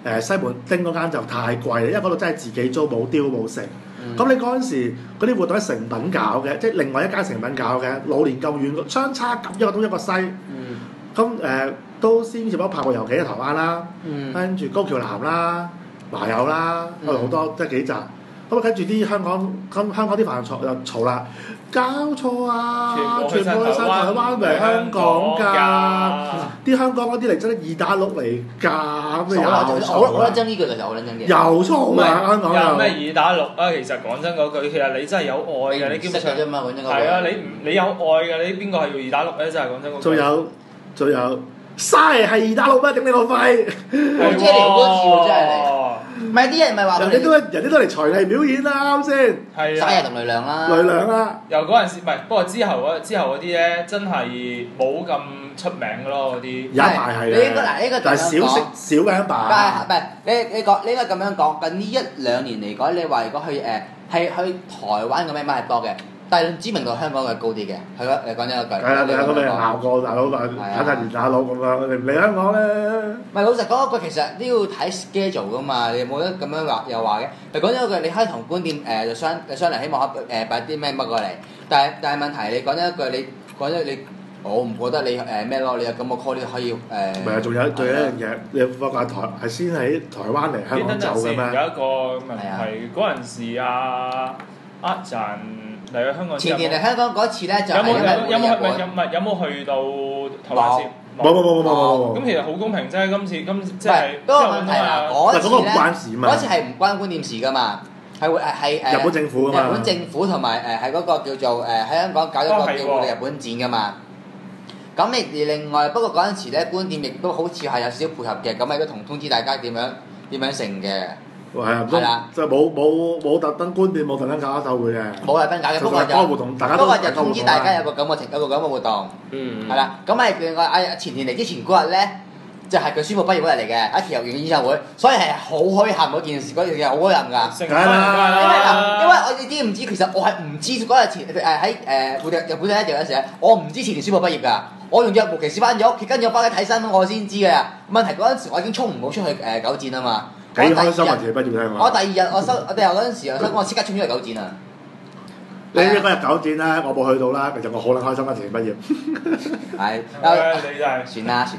西門町嗰間就太貴啦，因為嗰度真係自己租冇雕冇成。咁你嗰陣時嗰啲活動喺誠品搞嘅，即係另外一間誠品搞嘅，老年救院相差咁一個東一個西。咁都先至幫拍過遊記喺台灣啦，跟住高橋南啦、華友啦，有好多即係幾集。咁跟住啲香港啲飯場又嘈啦，搞錯啊！全部去晒台灣嚟香港㗎，啲香港嗰啲嚟真係二打六嚟㗎，咁又我覺得憎呢句就我覺得憎嘅。 又嘈啊！香港又咩二打六啊？其實講真嗰句，其實你真係有愛嘅，你基本上啫嘛，講真嗰句。 係啊，你有愛嘅，你邊個係要二打六咧？真係講真嗰句。 仲有嘥係二打六咩？頂你個肺！ 我知你好多次喎，真係嚟。唔係啲人咪話人哋都嚟才藝表演啦，啱先。 係啊。 嘥人同雷良啦。 雷良啊！ 由嗰陣時唔係，不過之後嗰啲咧，真係冇咁出名嘅咯，嗰啲。 有一排係。 你應該嗱，呢個但係小名吧。 唔係你講，你應該咁樣講。近呢一兩年嚟講，你話如果去係去台灣嘅咩係多嘅。但係知名度香港係高啲嘅，係咯，你講真一句。係啊，你咁你鬧過大佬睇下二打六咁樣，你唔嚟香港咧？ 唔係老實講一句，其實都要睇 schedule 噶嘛，你冇得咁樣話又話嘅。你講真一句，你可以同觀店就商量，希望可擺啲咩乜過嚟。但係問題，你講真一句，你講真你，我唔覺得你咩咯，你有咁嘅 call 你可以唔係啊，仲有一樣嘢， 你發覺台係先喺台灣嚟香港走嘅咩？ 有一個問題，嗰陣時阿陣。嚟咗香港前年嚟香港嗰次咧，就有冇去到台灣先？ 冇。 咁其實好公平啫，今次即係嗰個問題啦。嗰次係唔關觀店事㗎嘛，係日本政府㗎嘛。 日本政府同埋係嗰個叫做喺香港搞咗個叫日本展㗎嘛。咁而另外不過嗰陣時咧，觀店亦都好似係有少少配合嘅，咁亦都通知大家點樣成嘅。 係啊，即係冇特登觀店冇特登搞握手會嘅， 冇特登搞嘅，不過就通知大家有個咁嘅活動，係啦。咁係另外前年嚟之前嗰日咧，就係佢宣布畢業嗰日嚟嘅，一期遊園演唱會，所以係好墟冚嗰件事，嗰樣嘢好墟冚㗎。因為我你知唔知？其實我係唔知嗰日喺日本一樣嘅時候，我唔知前年宣布畢業㗎，我仲若無其事翻咗屋企，跟住我翻去睇新聞，我先知嘅。問題嗰陣時我已經衝唔到出去九展啊嘛。 幾開心啊！自己畢業聽我第二日我哋由嗰陣時我即刻衝咗去九展啊！ 你嗰日九展咧，我冇去到啦。其實我好撚開心啊！自己畢業。 係。 你真係。 算啦。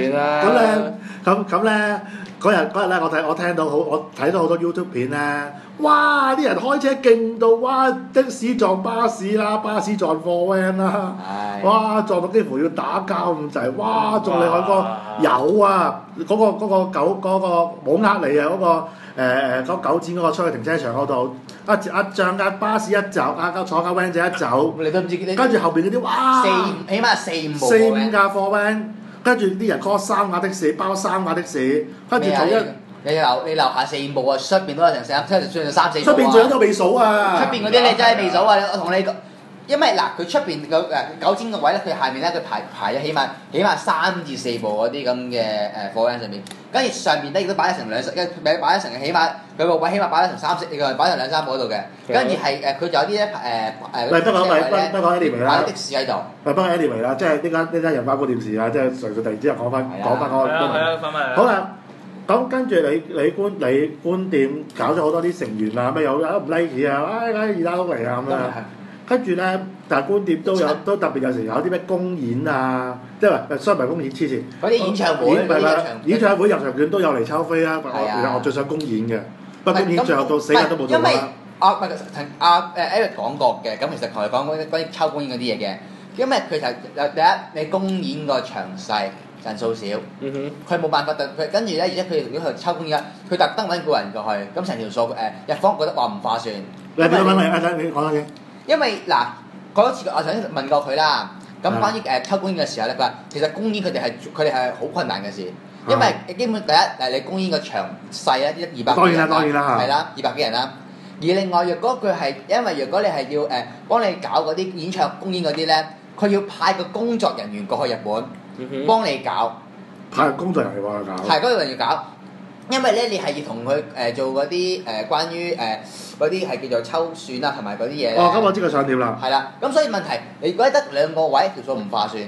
咁咧嗰日咧，我聽到我睇到好多 YouTube 片咧，哇！啲人開車勁到，哇！的士撞巴士啦，巴士撞貨 van 啦，哇！撞到幾乎要打交咁滯，哇！仲另外個有啊，嗰個九嗰個冇呃你啊，嗰個嗰九展嗰個出去停車場嗰度，仗架巴士一走，坐架 van 仔一走， 你都唔知跟住後邊嗰啲哇， 起碼4-5部 4-5架貨 van。跟住啲人 call 3架的士，包3架的士，跟住仲你樓下4-5部啊，出邊都有成3-4部啊！ 出邊仲有都未數啊！ 出邊嗰啲你真係未數啊！我同你講，因為嗱佢出邊個九展個位咧，佢下面咧佢排咗起碼3至4部嗰啲咁嘅貨 van 上面，跟住上邊咧亦都擺咗成擺咗成起碼佢個位起碼擺咗成3-4，擺咗2-3部嗰度嘅，跟住係佢就有啲咧不講 anyway 啦， 擺的士喺度。 不講 anyway 啦，即係呢間人包個電視啊，即係隨佢突然之間講翻嗰個。好啦，咁跟住你觀店搞咗好多啲成員啊，咩有唔 like 啊，二打六嚟啊咁樣。跟住咧，但係觀店都特別有時有啲咩公演啊，即係唔係公演黐線。 嗰啲演唱會， 演唱會入場券都有嚟抽飛啊！其實我最想公演嘅，不過公演最後到死日都冇做啦。 Eric 講過嘅，咁其實同佢講關於抽公演嗰啲嘢嘅，因為佢就第一你公演個場細人數少，佢冇辦法佢跟住咧，而且佢如果佢抽公演，佢特登揾個人過去，咁成條數日方覺得話唔划算。 你講多啲。因為嗱嗰次我曾經問過佢啦，咁關於抽公演嘅時候咧，佢話其實公演佢哋係好困難嘅事，因為基本第一你公演個場細咧，200幾人， 當然啦， 係啦，200幾人啦。而另外若果佢係因為如果你係要幫你搞嗰啲演唱公演嗰啲咧，佢要派個工作人員過去日本幫你搞， 派工作人員幫你搞， 係工作人員搞。因為咧，你係要同佢做嗰啲關於嗰啲係叫做抽選啊，同埋嗰啲嘢。 咁我知佢想點啦。 係啦，咁所以問題，你如果得2個位條數唔划算，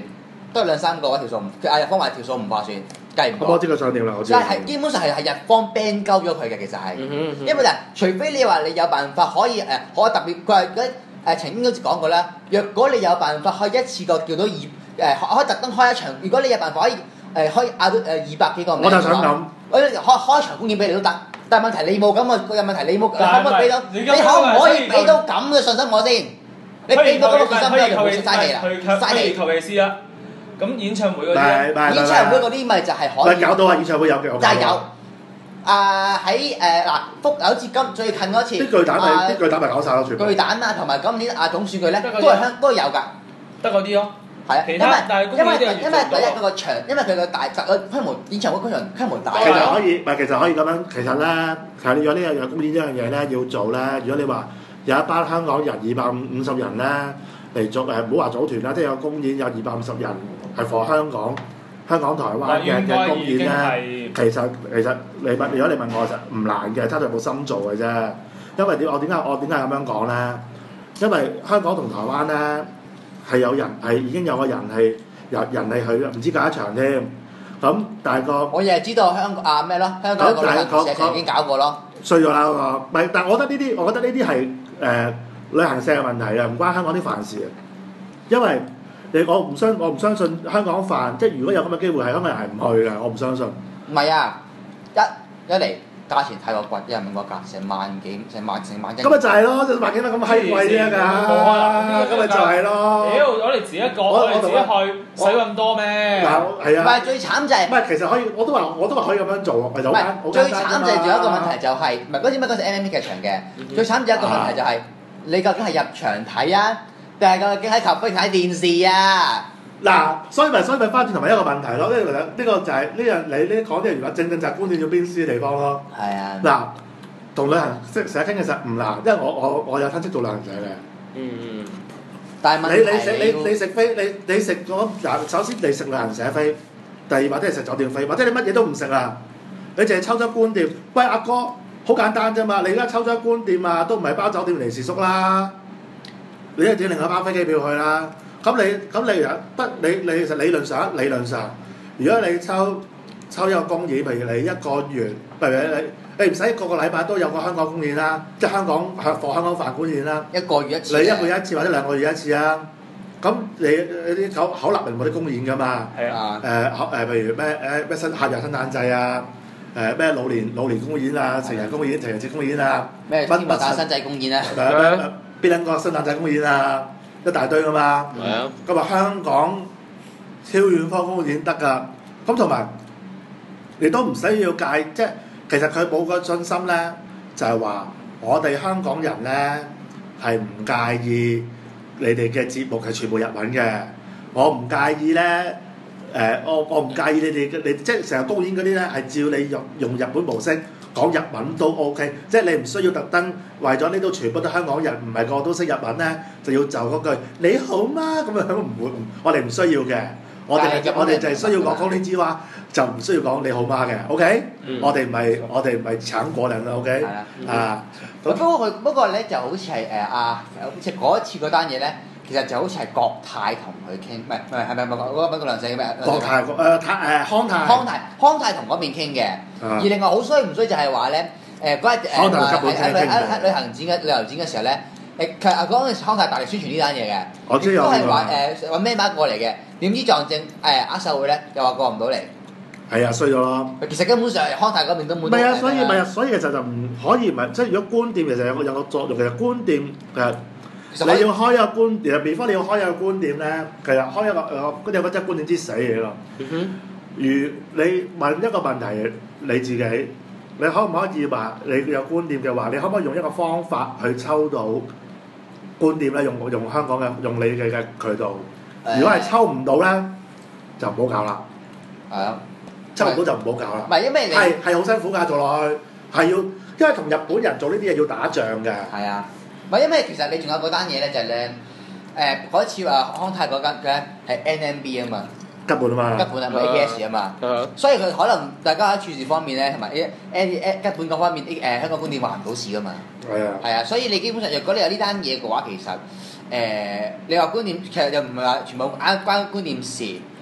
都係2-3個條數唔，日方話條數唔划算，計唔過。 我知佢想點啦，我知。 即係基本上係日方 ban 鳩咗佢嘅，其實係，因為除非你話你有辦法可以可以特別，佢話曾經好似講過啦，若果你有辦法可以一次過叫到可以特登開一場，如果你有辦法可以可以嗌到200幾個名， 我就想咁， 開一場公演俾你都得，但係問題你冇咁嘅問題，你冇可唔可以俾到？ 你可唔可以俾到咁嘅信心我先？你俾到嗰個信心你就冇嘥氣啦，嘥氣。 求其試啦。咁演唱會嗰啲， 演唱會嗰啲咪就係可以。 搞到啊！演唱會有嘅， 就係有。喺福好似最近嗰次， 啲巨蛋咪搞晒咯，全部。 巨蛋啊，同埋今年總選舉咧，都有㗎。 得嗰啲咯。係啊， 因為第一嗰個場，因為佢個大規模演唱會規模大。 其實可以咁樣，其實咧，如果呢樣公演呢樣嘢咧要做咧，如果你話有一班香港人250人咧嚟做唔好話組團啦，即係有公演有250人係 for 香港、台灣嘅公演咧，其實如果你問我就唔難嘅，睇下有冇心做嘅啫。因為我點解咁樣講咧？因為香港同台灣咧係有人係已經有個人係去唔知搞一場添。咁但係我亦係知道香港咩咯？香港個旅行社已經搞過咯。 衰咗啦嗰個，唔係，但係我覺得呢啲係旅行社嘅問題啊，唔關香港啲飯事啊。因為我唔相信香港飯，即係如果有咁嘅機會係香港人係唔去嘅，我唔相信。 唔係啊，一嚟價錢太過貴，一係問個價成萬幾，成萬一。 咁咪就係咯，萬幾蚊咁閪貴啫㗎，咁咪就係咯。 屌，我哋自己講，我哋自己去使咁多咩？ 嗱，係啊。 唔係最慘就係。 唔係，其實可以，我都話可以咁樣做，咪就好簡單。 最慘就係仲有一個問題就係，唔係嗰時 NMB 劇場嘅，最慘就一個問題就係，你究竟係入場睇啊，定係究竟喺咖啡睇電視啊？ 嗱，所以咪翻轉同埋一個問題咯，呢個就係呢樣你講啲原來正就係觀點要邊絲嘅地方咯。係啊。嗱，同旅行社傾其實唔難，因為我有親戚做旅行社嘅。嗯。 但係問題你食飛，你食咗嗱，首先你食旅行社飛，第二或者係食酒店飛，或者你乜嘢都唔食啊，你淨係抽咗觀店。喂，阿哥，好簡單啫嘛，你而家抽咗觀店啊，都唔係包酒店嚟住宿啦，你一定要另外包飛機票去啦。咁你其實理論上，如果你抽一個公演，譬如你一個月，譬如你唔使個禮拜都有個香港公演啦，即係香港飯觀演啦， 一個月一次， 你一個月一次或者2個月一次啊。咁你啲口立人冇啲公演㗎嘛？係啊。譬如咩客人聖誕祭啊，咩老年公演啊，情人節公演啊， 咩天文大新祭公演啊， 邊兩個聖誕祭公演啊？一大堆㗎嘛，咁啊香港超遠方公演得㗎，咁同埋你都唔使要介，即係其實佢冇個信心咧，就係話我哋香港人咧係唔介意你哋嘅節目係全部日文嘅，我唔介意咧，我唔介意你即係成日公演嗰啲咧係照你用日本模式。講日文都 OK， 即係你唔需要特登為咗呢度全部都香港人，唔係個個都識日文咧，就要就嗰句你好嗎咁樣唔會，我哋唔需要嘅，我哋就係需要講呢支話，就唔需要講你好嗎嘅 ，OK？我哋唔係橙果人啦 ，OK？ 啊， 不過咧就好似係好似嗰一次嗰單嘢咧。其實就好似係國泰同佢傾，唔係嗰個梁社咩？ 國泰康泰同嗰邊傾嘅，而另外好衰唔衰就係話咧，嗰日喺旅遊展嘅時候咧，其實嗰陣時康泰大力宣傳呢單嘢嘅， 我知有都係話揾咩馬過嚟嘅，點知撞正握手會咧又話過唔到嚟。係啊，衰咗咯。 其實根本上康泰嗰邊都冇。唔係啊，所以其實就唔可以唔係，即係如果觀店其實有個作用，其實觀店你要開一個觀點，譬如你要開一個觀點咧，其實開一個有個真係觀點之死嘢咯。如你問一個問題你自己，你可唔可以話你有觀點嘅話，你可唔可以用一個方法去抽到觀點咧？用香港嘅用你嘅渠道。如果係抽唔到咧，就唔好搞啦。係啊，抽唔到就唔好搞啦。 唔係因為你係好辛苦㗎，做落去係要，因為同日本人做呢啲嘢要打仗㗎。係啊。 唔係因為其實你仲有嗰單嘢咧，就係咧嗰一次話康泰嗰間嘅係 NMB 啊嘛， 吉本啊嘛， 吉本係咪 AS 啊嘛，所以佢可能大家喺處事方面咧，同埋吉本嗰方面香港觀點話唔到事噶嘛，係啊，所以你基本上如果你有呢單嘢嘅話，其實你話觀點其實又唔係話全部關觀點事，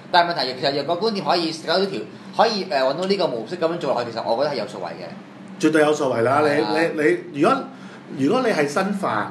但係問題其實若個觀點可以揾到揾到呢個模式咁樣做落去，其實我覺得係有數為嘅。 絕對有數為啦！你如果你係新飯，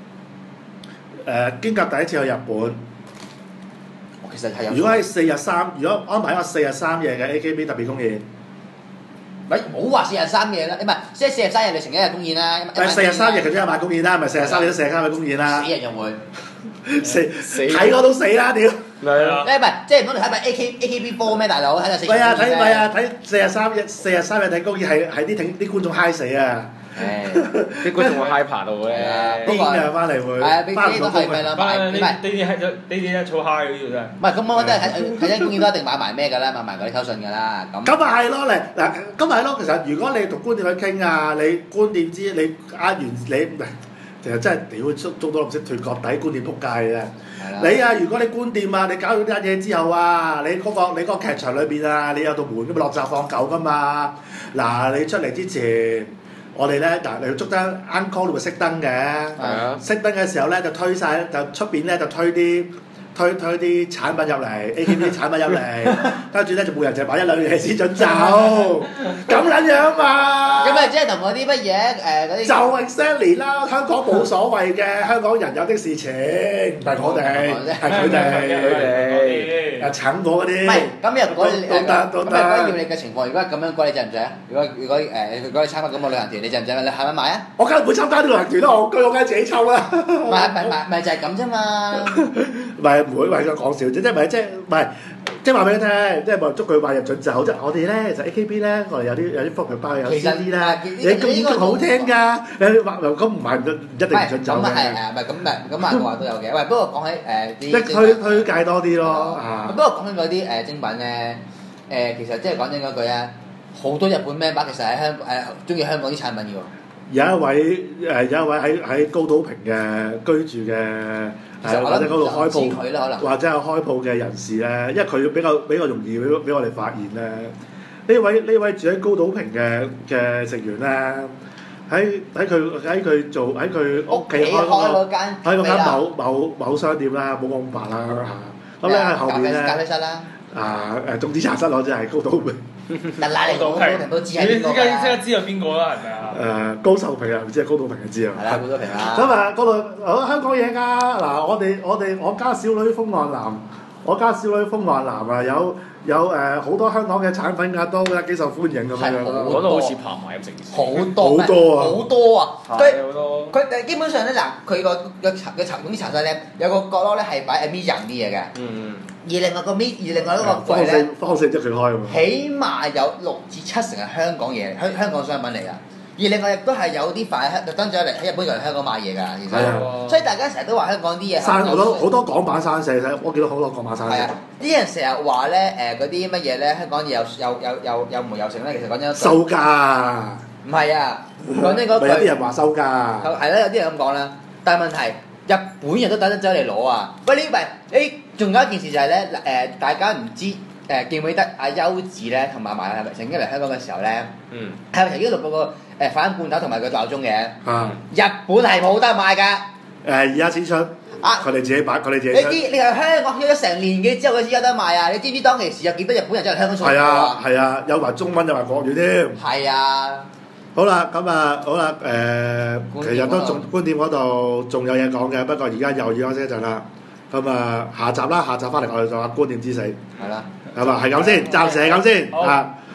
經甲第一次去日本， 其實係有。 如果係如果安排一個4日3夜嘅 AKB 特別公演， 唔好話4日3夜啦，唔係即係4日3夜你成一日公演啦。 但係4日3夜其中一晚公演啦，唔係4日3夜都4日3夜公演啦。 死人又會睇我都死啦屌！ 係啊！ 唔係即係唔通你睇埋 AKB4咩大佬？睇到死。 唔係啊睇4日3夜睇公演係啲觀眾嗨死啊！ 啲觀眾會 hyper 到咧， 癲嘅翻嚟會翻唔到工嘅。 呢啲係超 high 嘅呢度真係。 唔係咁我覺得睇公演都一定買埋咩㗎啦，買埋嗰啲溝信㗎啦。 咁咪係咯，嗱咁咪係咯。其實如果你同觀店去傾啊，你觀店知你完你其實真係屌捉到唔識脫角底觀店撲街嘅。你啊，如果你觀店啊，你搞咗啲嘢之後啊，你嗰個劇場裏邊啊，你有道門咁落閘放狗㗎嘛。嗱，你出嚟之前。我哋咧嗱，你捉得 Encore 會熄燈嘅，熄燈嘅時候咧就推晒，就出邊咧就推啲產品入嚟 ，AKB 啲產品入嚟，跟住咧就每人就買1、2嘢先準走，咁撚樣嘛。 咁咪即係同嗰啲乜嘢嗰啲。就 exactly 啦，香港冇所謂嘅，香港人有的事情，唔係我哋，係佢哋，搶我嗰啲。唔係，咁如果如果要你嘅情況，如果咁樣講，你制唔制啊？如果你參加咁個旅行團，你制唔制啊？你係咪買啊？我梗係唔會參加啲旅行團啦，我梗係自己抽啦。咪就係咁啫嘛。唔係唔會為咗講笑啫，即係話俾你聽，即係話捉佢買入準走啫。我哋咧就 AKB 咧，我哋有啲福利包有 CD 啦。你咁演繹好聽㗎，你話咁唔係一定唔準走嘅。咁係唔係咁啊？話都有嘅。喂，不過講起啲即係推介多啲咯。不過講起嗰啲精品咧，其實即係講真嗰句啊，好多日本 member 其實喺中意香港啲產品嘅喎。有一位喺高島平嘅居住嘅。或者嗰度開鋪，或者有開鋪嘅人士咧，因為佢比較容易俾我哋發現咧。呢位住喺高島平嘅食員咧，喺佢屋企開嗰間某商店啦，冇咁白啦嚇。咁咧喺後邊咧，咖啡室啦。種子茶室我真係高島平。嗱，高島平都知係邊個㗎？即刻知係邊個啦，係咪啊？高壽平啊，唔知係高島平就知啊。係啦，高島平啦。咁啊，嗰度香港嘢㗎。嗱，我家小女風岸南啊，有好多香港嘅產品㗎，都幾受歡迎咁樣。 講到好似拍賣咁成件事。 好多啊！佢基本上咧嗱，佢個啲茶室咧有個角落咧係擺 Amiya 啲嘢嘅。而另外一個櫃咧，方式即係佢開喎。起碼有6至7成係香港嘢，香港商品嚟㗎。而另外亦都係有啲特登咗嚟喺日本嚟香港買嘢㗎，其實。所以大家成日都話香港啲嘢。好多港版山社，我見到好多港版山社。係啊！啲人成日話咧嗰啲乜嘢咧，香港嘢有煤有成咧，其實講真。收價。唔係啊！講真嗰句。有啲人話收價。係啦，有啲人咁講啦，但係問題。日本人都等得走嚟攞啊！喂，仲有一件事就係咧，大家唔知記唔記得阿優子咧同埋係咪曾經嚟香港嘅時候咧？係咪曾經錄過個反罐頭同埋個鬧鐘嘅？日本係冇得賣㗎。而家先出，佢哋自己擺，佢哋自己出。你係香港咗成年幾之後佢先有得賣啊！你知唔知當其時有幾多日本人真係香港送貨啊？係啊，有埋中文有埋國語添。係啊。好啦，其實都仲觀點嗰度仲有嘢講嘅，不過而家又要休息一陣啦。咁下集翻嚟我哋就話觀點之死。係啦。係嘛，係咁先，暫時係咁先。